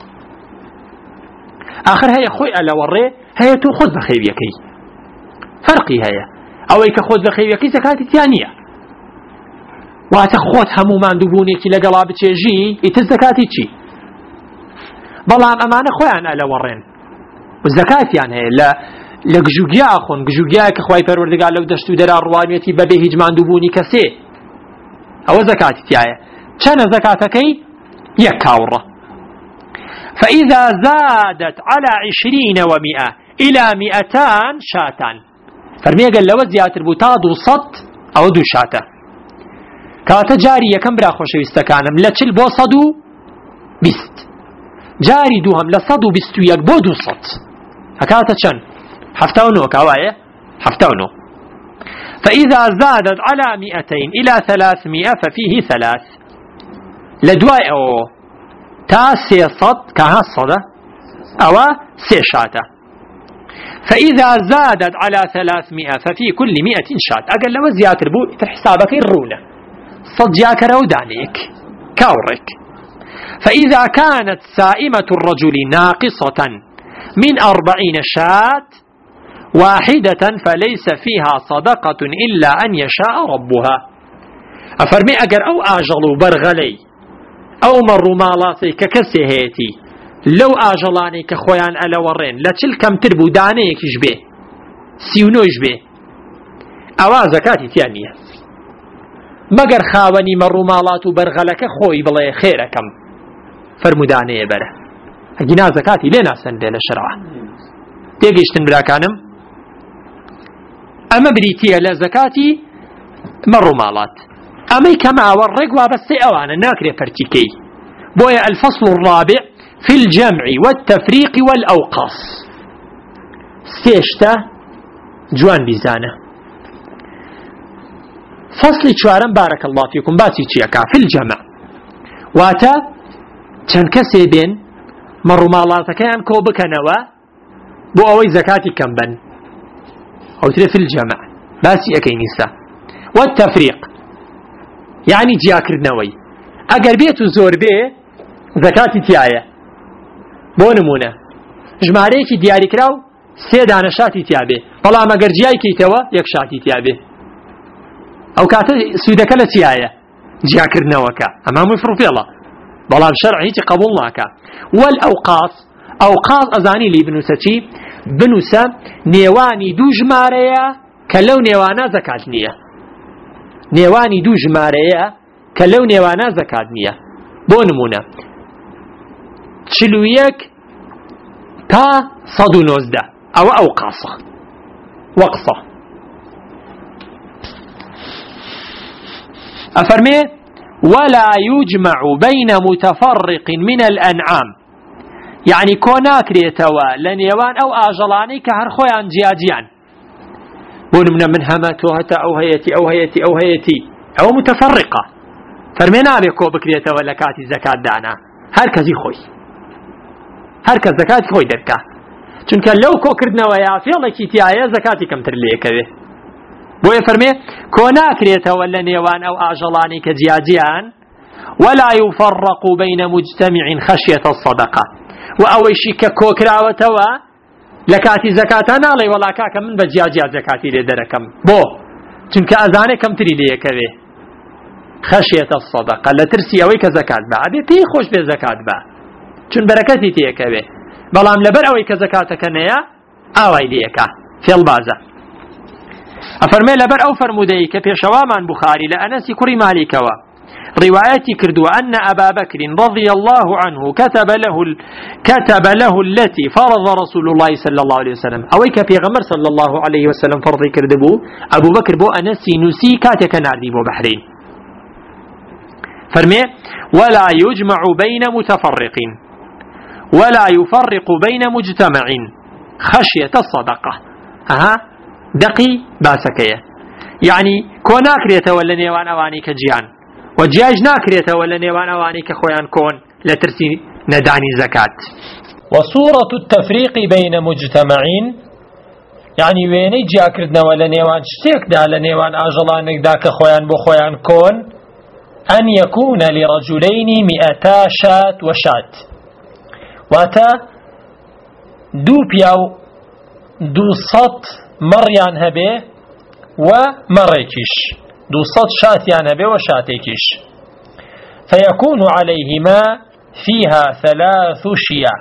آخر هي خوي ألا وري هي تأخذ بخيبيكي فرقي هي أو كخذ بخيبيكي زكاة الثانية واتخوت همو من دبوني كي لقلاب تيجي يتزكاتي تشي بلان أمانة خويان ألا ورين والزكاة يعني هي لا لجوجيا أخون جوجيا كخواي پروردگار لو دشتو درا روانيتي ببه هیچ مندوبوني كسي أو زكاتي تيايا چنا زكاتكي يكاورة. فإذا زادت على 20 و100 إلى 200 شاتان فرمي قال لو زيادة بوتاد وصد أو دو شاتا كاتا جاري كم برا خوشي استكانم لچل بو صدو بست جاري دوهم لصدو بستو يك بو دو صد هكاتا چن حفتاونو كواية حفتاونو. فإذا زادت على 200 إلى 300 ففيه 3 لدواء أو تاسي صد كها الصدى أو سيشاتا. فإذا زادت على 300 ففي كل 100 شات أقل لو زيادة بو حسابك الرونة صد جاك رودانيك كاورك. فإذا كانت سائمة الرجل ناقصة من 40 شات واحدة فليس فيها صدقة إلا أن يشاء ربها. أفرمي أجر أو آجلوا برغلي أو مروا مالاتي ككسهيتي لو آجلاني كخويان ألا ورين لا تلكم تربو دانيك يجبه سيونو يجبه أوا زكاتي ثانية مگر خاوني مروا مالاتو برغلك خوي بلا خيركم فرموداني بره هجنا زكاتي لنا سند للشرع تيجيشتن براكانم أما بريتيا لا زكاتي مروا مالات أما كما ورق وبس أوانا ناكري فرتيكي بويا الفصل الرابع في الجمع والتفريق والأوقاص سيشتا جوان بيزانة فصل شوارن بارك الله فيكم باتي تشيكا في الجمع واتا تنكسي بين مروا مالاتك يعني كوبك نوا بو أوي زكاتي كم بن أو تري في الجمع باسي أكي نساء. والتفريق يعني جاكر نوي أقر بيتو زور بيه زكاتي تيايا بو نمونة جماريكي دياري كراو سيدان شاتي تيابي والله ما قر جيايكي توا يك شاتي تيابي أو كاتا سودك لتيايا جاكر نوكا أمام يفرو الله والله بشرعي قبول ناكا. والأوقاص أوقاص أزاني لي بنوسة بنوسة نيواني دو جماريا كلو نيوانا زكاة نية نيواني دو جمارية كلو نيوانا زكاة نية بو نمونة 41 تا 119 أو قاصة وقصة أفرمي ولا يجمع بين متفرق من الأنعام يعني كوناك ريتوا لنيوان أو آجلاني كهر خويان جياجيان بونمنا من همته هتا أو هيتي أو هيتي أو هيتي أو متفرقة فرمينا بكو بكريتوا لكاتي زكاة دانا هركزي خوي هركز زكاة خوي دركا چونك لو كو كردنا ويا فيلكي تيايا زكاتي كم ترليك به بو يفرمي كوناك ريتوا لنيوان أو آجلاني كجياجيان ولا يفرق بين مجتمع خشية الصدقة وأويشي كوكراوتوا لكاتي زكاتنا لي ولا كاكا من بجياجيا زكاتي لدركم بو چونك أزاني كم تري ليك به خشية الصدقة لترسي أويك زكاة با أبي تي خوش بزكاة با چون بركتي تيك به بلام لبر أويك زكاتك نيا أوي ليك في البازة أفرمي لبر أو فرموديك في شوامان بخاري لأنسي كري مالكوا روايتي كردوا أن أبا بكر رضي الله عنه كتب له التي فرض رسول الله صلى الله عليه وسلم أويك في غمر صلى الله عليه وسلم فرضي كردبو أبو بكر بو أنسي نسي كاتك ناردي بو بحرين فرمي ولا يجمع بين متفرق ولا يفرق بين مجتمع خشية الصدقة دقي باسكية يعني كوناك ريتولا نيوان أواني كجيان وجياج ناكريته ولا نيوان أواني كخويان كون لترسي نداني زكاة وصورة التفريق بين مجتمعين يعني ويني جاكردنا ولا نيوان شتيك دا لنيوان آجلانك دا كخويان بخويان كون أن يكون لرجلين 200 شاة وشاة واتا دو بياو 200 مريان هبه ومريكش 200 شاتيان به وشاتيكش فيكون عليهما فيها 3 شيع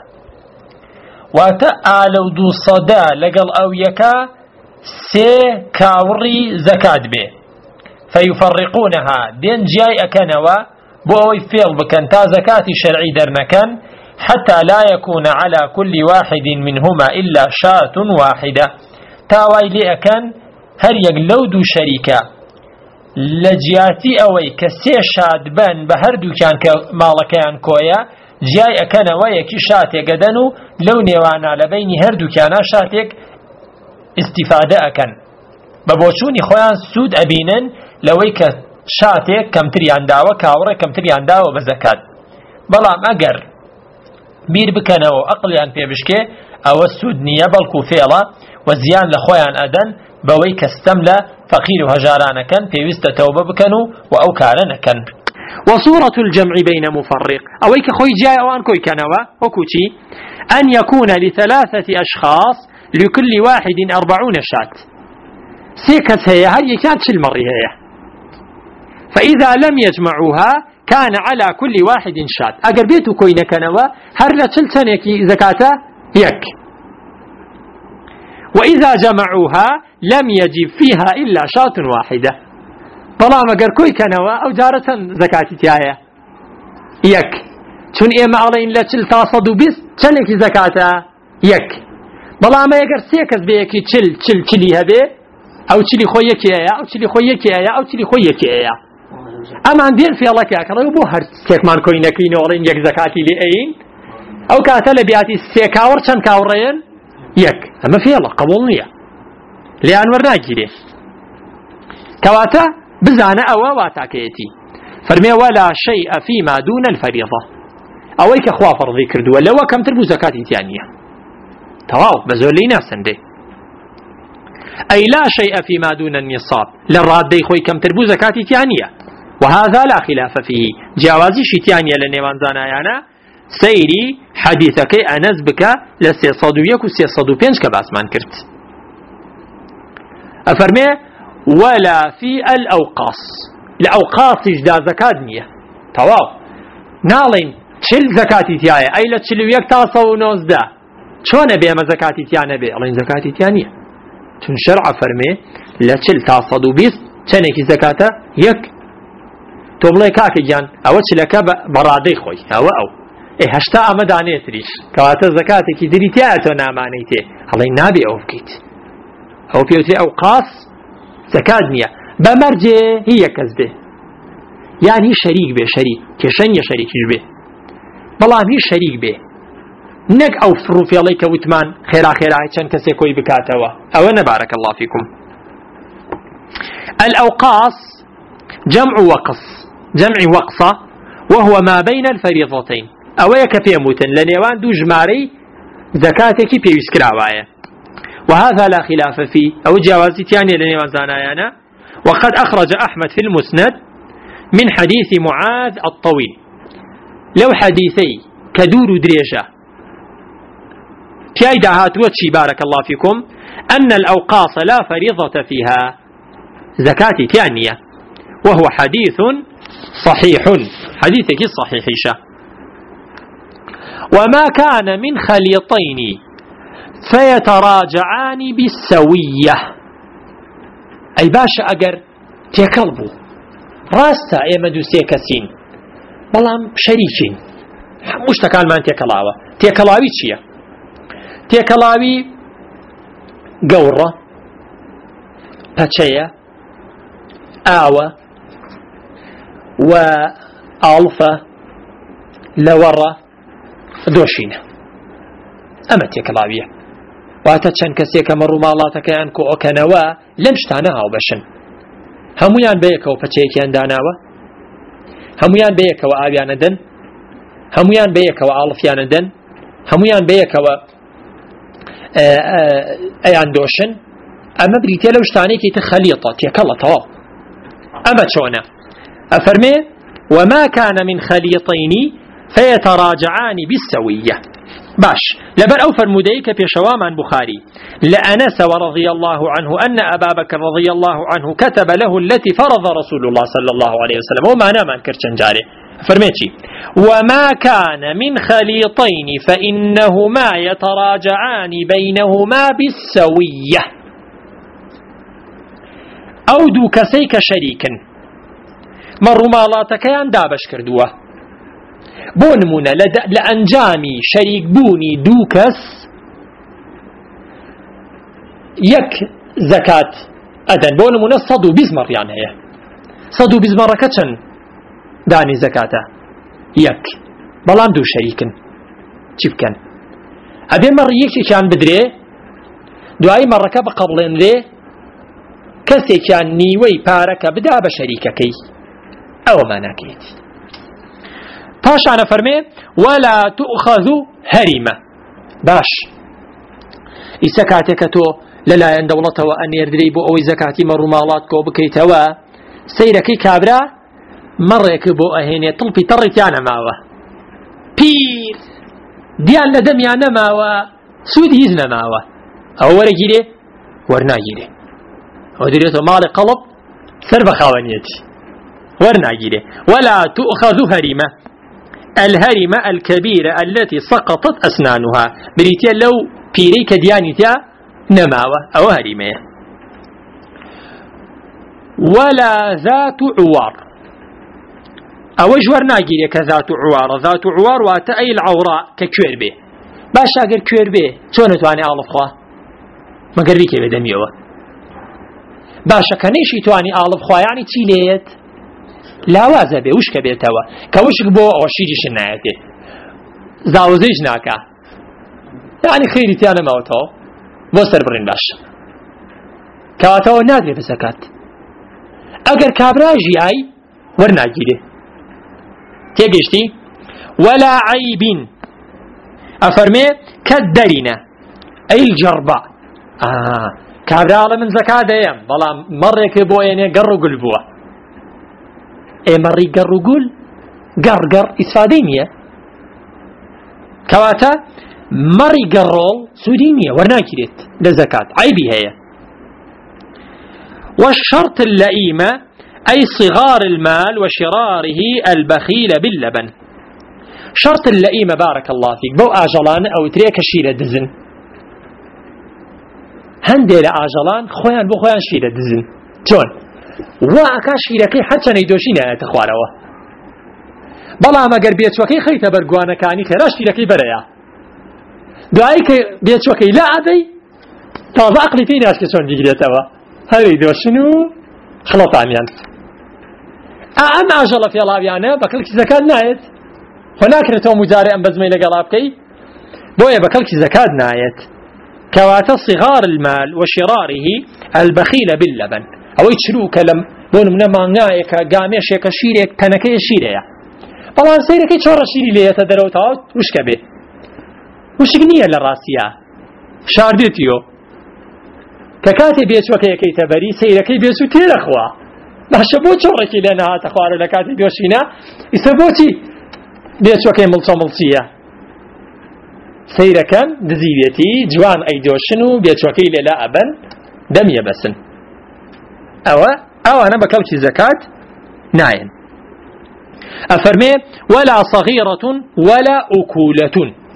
وتألو 200 لقل أو يكا 3 كاوري زكاة به فيفرقونها دين جاي أكنوا بوي فيل بكن تا زكاة شرعي درنكن حتى لا يكون على كل واحد منهما إلا شاة واحدة تاوي لأكن هل يقلودوا شريكا لجياتي أوي كسي شادبان بهردو كان كمالكيان كويا جاي أكنا ويكي شاتك قدنو لو نيوانا لبيني هردو كان شاتك استفادة أكن ببوشوني خوان سود أبينن لويك شاتك كم تري عنداوة كاورة كم تري عنداوة بزكاة بلام أقر بير بكنا وأقليان في بشكي أو السود نية بلكو فيلا وزيان لخوان أدن بويك استملا فقير وهجارانا كان في وسط توبة بكنو وأوكارنا كان وصورة الجمع بين مفرق أويك خوي جاي أوان كوي كانوا وكوتي أن يكون ل3 أشخاص لكل واحد 40 شاة سيكس هي هل كانت المري هي فإذا لم يجمعوها كان على كل واحد شاة أقربيتو كوينة كانوا هرلا تلتنكي زكاة يك وإذا جمعوها لم يجب فيها إلا شاة واحدة طالما قال كوي كانوا أو جارة زكاة تيايا يك چون إما علين لا تصدوا بس چلك زكاة يك طالما يقر سيكز بيكي چليها بي أو چلي خويك إيا أو چلي خويك إيا أو چلي خويك إيا أما عندين في الله كاكرا بو هر سيكمان كوي نكين علين يك زكاة لأين أو كاتل بياتي سيكاور چن كاورين يك أما في الله قبولنية لأن ورناجيري كواتا بزانا أوا واتاكيتي فرمي ولا شيء فيما دون الفريضة أويك أخوا فرضي كردو ولا وكم تربو زكاة تيانية تواو بزولي ناسن دي أي لا شيء فيما دون النصاب للراد دي خوي كم تربو زكاة تيانية وهذا لا خلاف فيه جوازي شتيانية لنيوان زانايانا سيري حديثك أنز بك ل301 و 305 كباسمان كرت أفرمي ولا في الأوقاص لأوقاص جدا زكاة نية تواو نالين چل زكاة تيايا أي لتشلو يكتا 119 شون بيما زكاة تيانا بي ألين زكاة تيانية چون شرع فرمي لچل تا 120 چنێکی زەکاتە یەک تۆ بڵێ کاکە گیان ئەوە چلەکە بەڕادەی خۆی ئەوە ئەو هەشتا ئەمە دانێتریش کەواتە زەکاتێکی دری تایە تۆ نامانەی تێ هەڵی نابێ ئەو بکەیت ئەو پێوتێ ئەو قاس زەکات نییە بەمەرجێ هی یەکەس بێ یان هی شەریک بێ شەریک کێشەنیە شەریکیش بێ بەڵام هی شەریک بێ نەک ئەو فڕوفێڵەی کە وتمان خێرا چەند کەسێک کۆی بکاتەوە ئەوە نەبارەکە الله فيكم. الأوقاص جمع وقص جمع وقصة وهو ما بين الفريضتين أويا كبيموتن لنيوان دو جماري زكاتك بيسكراوايا وهذا لا خلاف فيه أو جوازي تاني لنيوان زانايانا. وقد أخرج أحمد في المسند من حديث معاذ الطويل لو حديثي كدور دريجة تيايدا هاتوتشي بارك الله فيكم أن الأوقاص لا فريضة فيها زكاة تانية وهو حديث صحيح حديثك الصحيح وما كان من خليطين فيتراجعان بالسوية أي باشا أجر تيكلبو راستا إيمدو سيكسين بلام شريكين مشتكال من تيكلاوة تيكلاوي چيا تيكلاوي قورة پچيا آوة وألفة لورة دۆشینە ئەمە تێکەڵاویە واتە چەند کەسێکە مەڕووماڵاتەکەیان کۆکەنەوە لەم شتانە هاوبەشن هەمویان بەیەکەوە پەچەیەکیان داناوە هەمویان بەیەکەوە ئاویانە دەن هەمویان بەیەکەوە ئاڵفیانە دەن هەمویان بەیەکەوە ئەیان دۆشن ئەمە بریتێ لەو شتانێکی تر خەلیطە تێکەڵە تەواو ئەمە چۆنە ئەفەرمێ وما كان من خليطين فيتراجعان بالسوية باش لبر أو فرموديك بشوامان بخاري لأنس ورضي الله عنه أن أبا بكر رضي الله عنه كتب له التي فرض رسول الله صلى الله عليه وسلم وما نام عن كرشن جاري فرميتي وما كان من خليطين فإنهما يتراجعان بينهما بالسوية أو دو كسيك شريكا مرومالاتك يندابش كردوه بۆ نمونە لە ئەنجامی شەریک بوونی دوو کەس یەک زەکات ئەدەن بۆ نمونە 120 مەڕیان هەیە 120 مەڕەکە چەند دانی زەکاتە یەک بەڵام دوو شەریکن چی بکەن ئەبێ مەڕ یەکێکیان بدرێ دوایی مەڕەکە بقەبڵێنرێ کەسێکیان نیوەی پارەکە بدا بە شەریکەکەی ئەوە ماناکەیەتی پاشانە فەرمێ ولا تؤخذ هەریمە باش ئیسە کاتێکە تۆ لەلایەن دەوڵەتەوە ئەنێردرێی بۆ ئەوەی زەکاتی مەڕووماڵات کۆ بکەیتەوە سەیرەکەی کابرا مەڕێک بۆ ئەهێنێ تڵپی تەڕێکیان نەماوە پیر دیان لە دەمیان نەماوە سوود هیچ نەماوە ئەوە وەرەگیرێ وەرناگیرێ ئەوە دەرێتەوە ماڵی قەڵب سەر بە خاوەنیەتی وەرناگیرێ ولا تؤخذ هەریمە الهرمة الكبيرة التي سقطت أسنانها بريتيا لو بيريك ديانيتيا نماوة أو هرمية ولا ذات عوار أو جوار ناقيريا كذات عوار ذات عوار واتأي العوراء ككوير بي باشا أقر كوير بي شون تواني آلف خواه ما قربيكي بدميوه باشا كنيشي تواني آلف خواه يعني تيليت لاوازە بێ وشکە بێتەوە کە وشک بۆ ئۆشیریش نایەتێ زاوزەیش ناکە یعنی خەیری تیان نەماوەتەوە بۆ سەر بڕین باش کەواتەوە نادرێ بە زەکات ئەگەر کابرا ژیای وەرناگیرێ تێگەیشتی ولا عیبین ئەفەرمێ کە دەرینە ئەی الجەڕبە کابراڵە من زەکات دەیەم بەڵام مەڕێکە بۆ ێنێ گەڕ و گول بووە ئێمەڕی گەڕ و گول گەڕ ئیسفادەی نییە کەواتە مەڕی گەڕۆڵ سوودی نییە وەرناگیرێت لە زەکات عیبی هەیە والشرط اللئيمة أي صغار المال وشراره البخيل باللبن شرط اللئيمة بارك الله فيك بو آجلان أو تريك شيلة دزن هەندێ لە ئاژەڵان خۆیان بۆ خۆیان شیرە دزن چۆن وا ئەکا شیرەکەی حەچەنەی دۆشی نایەتە خوارەوە بەڵام ئەگەر بێچوەکەی خەیتە بەرگوانەکانی خێرا شیرەکەی بەرەیە دوایی کە بێچوەکەی لا ئەدەی تازە عەقڵی پێی ناچکە چۆن بیگرێتەوە هەرەی دۆشن و خڵەتامیان ئەم ئاژەڵە فێڵاویانە بە کەڵکی زەکات نایەت خۆ ناکرێتەوە مجارێ ئەم بەزمەی لەگەڵا بکەی بۆیە بە کەڵکی زەکات نایەت کەواتە صغار المال وشراره البخيل باللبن ئەوەی چروکە لەم بۆ نمونە مانگایەکە گامێشێکە شیرێک تەنەکەی شیرەیە بەڵام سەیرەکەی چۆڕە شیری لێیەتە دەرەوە تاوە وشکە بێ وشک نییە لە ڕاستیە شاردێتیۆ کە کاتێ بێچوەکەیەکەیتە بەری سەیرەکەی بێچ و تێرەخوا باشە بۆ چۆڕێکی لێ نەهاتە خوارە لە کاتی دۆشینە ئیسە بۆچی بێچوەکەی مڵچە مڵچیە سەیرەکەن دزیوێتی جوان ئەیدۆشن و بێچوەکەی لێلا ئەبەن دەمیە بەسن ئەوانە بە کەڵکی زەکات ناین ئەفەرمێ ولا صغيرة ولا أكولة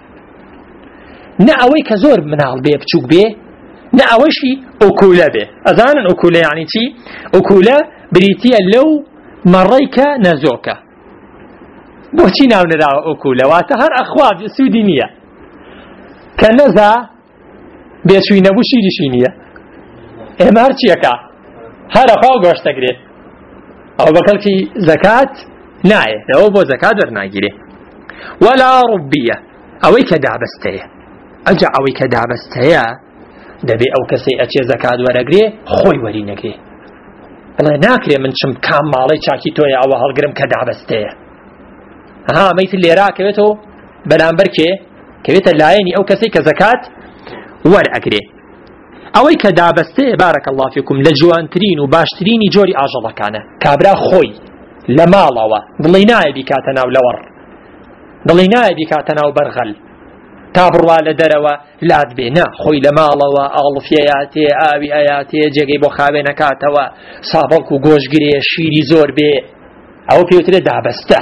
نە ئەوەی کە زۆر مناڵ بێ بچووک بێ نە ئەوەشی ئۆکولە بێ ئەزانن ئۆکولە یعنی چی ئۆکولە بریتیە لەو مەڕەی کە نەزۆکە بۆچی ناو نراوە ئۆکولە واتە هەر ئەخوا سوودی نییە کە نەزا بێچووی نەبوو شیریشی نییە ئێمە هەرچیەکە هەر ئەخوا گۆشتەگرێ ئەو بە کەڵکی زەکات نایە لەوە بۆ زەکات وەرناگیرێ وەلا ڕوبیە ئەوەی کە دابەستەیە ئەجا ئەوەی کە دابەستەیە دەبێ ئەو کەسەی ئەچێ زەکات وەرەگرێ خۆی وەری نەگرێ بڵێ ناکرێ من چم کام ماڵەی چاکی تۆیە ئەوە هەڵگرم کە دابەستەیە ئەمەیت لێرا کەوێتەوە بەرامبەر کێ کەوێتە لایەنی ئەو کەسەی کە زەکات وەرئەگرێ ئەوەی کە دابەستەیە بارەکە الله فیکم لە جوانترین و باشترینی جۆری ئاژەڵەکانە کابرا خۆی لە ماڵەوە دڵی نایە بیکاتە ناو لەوەڕ دڵی نایە بیکاتە ناو بەرغەل تا بڕوا لە دەرەوە لات بێ نا خۆی لە ماڵەوە ئاڵفیەیاتێ ئاوی ئەیاتێ جێگەی بۆ خاوێ نەکاتەوە سابڵک و گۆشگرێ شیری زۆر بێ ئەوە پێوترێ دابەستە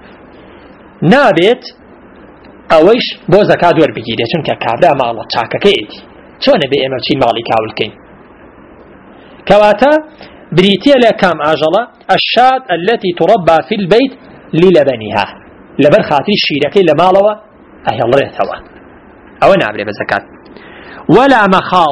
نابێت ئەوەیش بۆ زەکات وەربگیرێ چونکە کابرا ماڵە چاکەکەیەتی چۆنە بێ ئێمە بچین ماڵی کاولکەین کەواتە بريتيا لكام عجلة الشاة التي تربى في البيت للبنها لبر خاطر الشيركي لمالوا أهي الله يتوى أو نعبري بزكاة ولا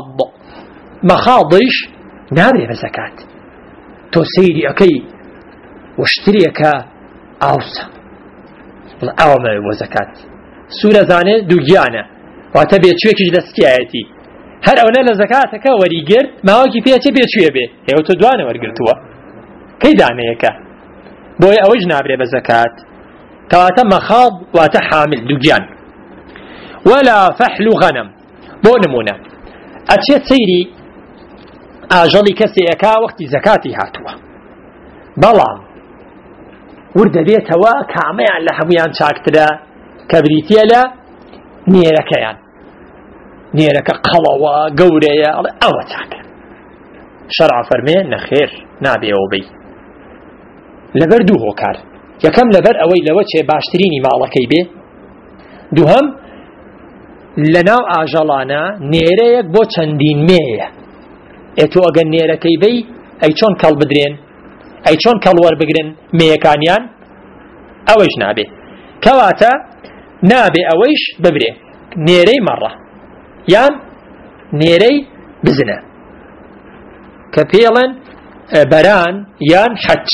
مخاضش نعبري بزكاة تسيري أكي واشتريك أوسا أو ما بزكاة سورة زانة دوجانة واتبيت شويك جدستياتي هر اونا لزکاتك وریگر ماوکی پیاتی بیچویه بی هیو تو دوانه ورگرتوه کی دانه یکا بوی اوج نابره بزکات کواتا مخاض واتا حامل دوگیان ولا فحل غنم بو نمونه اتشت سيري اجالي كسي اكا وقت زكاتي هاتوه بلام ورد بيتوا كاميان لحميان شاكترا كبريتيا لا نيركيان نيرك قلوة قورية أو تاكا شرع فرمين نخير نابي أو بي لبر دوهو كار يكم لبر أوي لوجه باشتريني مالكي بي دوهم لناو آجالانا نيريك بو چندين ميه اتو اگن نيركي بي اي چون كال بدرين اي چون كال ور بگرن ميكانيان اويش نابي كواتا نابي اويش ببري نيري مرة يان نيري بزنة كفيلا بران يان حج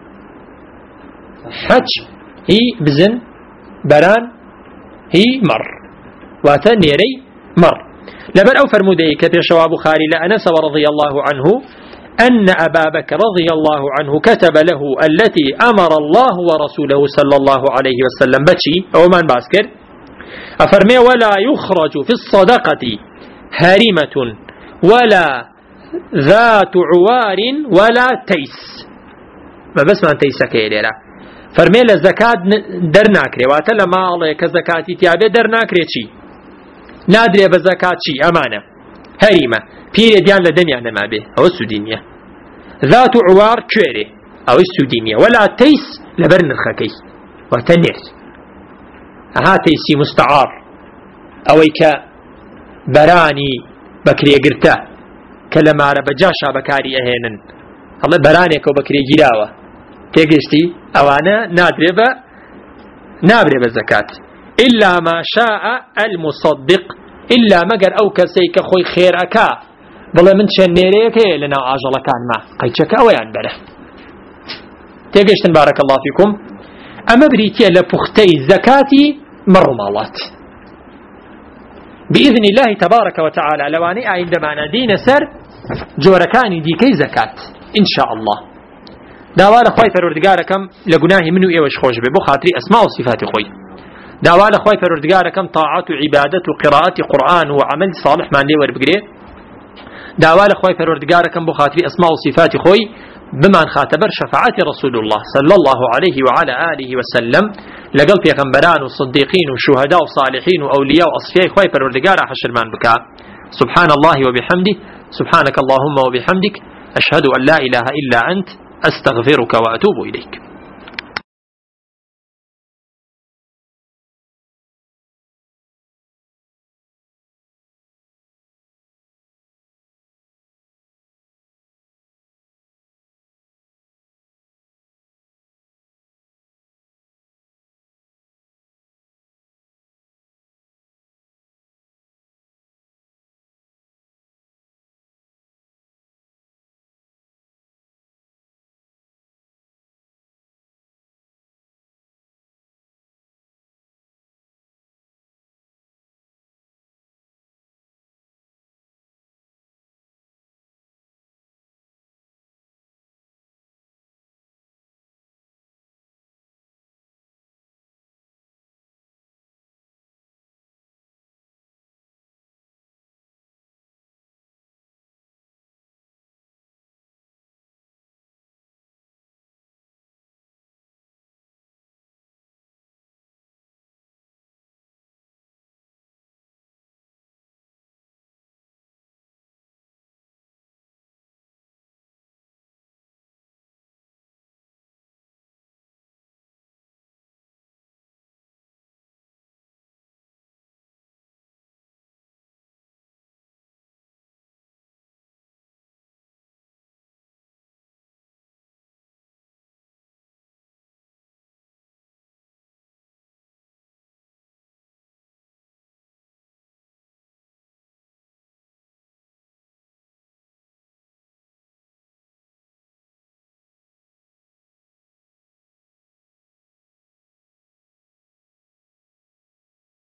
هي بزن بران هي مر واتا نيري مر لبن أو فرمودي كثير شواب بخاري لأنس رضي الله عنه أن أبا بكر رضي الله عنه كتب له التي أمر الله ورسوله صلى الله عليه وسلم بشي أو من باسكر أفرمي ولا يخرج في الصدقة هارمة ولا ذات عوار ولا تيس ما بس ما تيس كيليرا فرمي للزكاة درناكري واتلا ما الله كزكاتي تيابي درناكري شي نادري بزكاة شي أمانة هارمة بيري ديان لدنيا نما به أو السودينية ذات عوار كوري أو السودينية ولا تيس لبرن الخكي وتنير ها تيسي مستعار أويك براني بكري قرتا كلمارة بجاشا بكاري أهينن الله برانيك وبكري جراوة تيجستي أوانا نابري بزكاة إلا ما شاء المصدق إلا مقر أو كسيك خوي خير أكا بلا من شنيريك لنا عجل كان ما قيتشك أويان بره تيجستن بارك الله فيكم أما بريتيا لبختي زكاتي مرمالات بإذن الله تبارك وتعالى لواني عندما ندين سر جوركاني ديكي زكاة إن شاء الله داوال خوي فرودگاركم لغناه منو ايوش خوش به بو خاطري اسماء وصفات خوي داوال خوي فرودگاركم طاعات وعبادة وقراءة قرآن وعمل صالح ما لي وربغري داوال خوي فرودگاركم بو خاطري اسماء وصفات خوي بمن خاتبر شفاعة رسول الله صلى الله عليه وعلى آله وسلم لقل پیغمبران وصديقين وشهداء وصالحين وأولياء وأصفياء خوي فرودگار حشر من بكا سبحان الله وبحمده سبحانك اللهم وبحمدك أشهد أن لا إله إلا أنت أستغفرك وأتوب إليك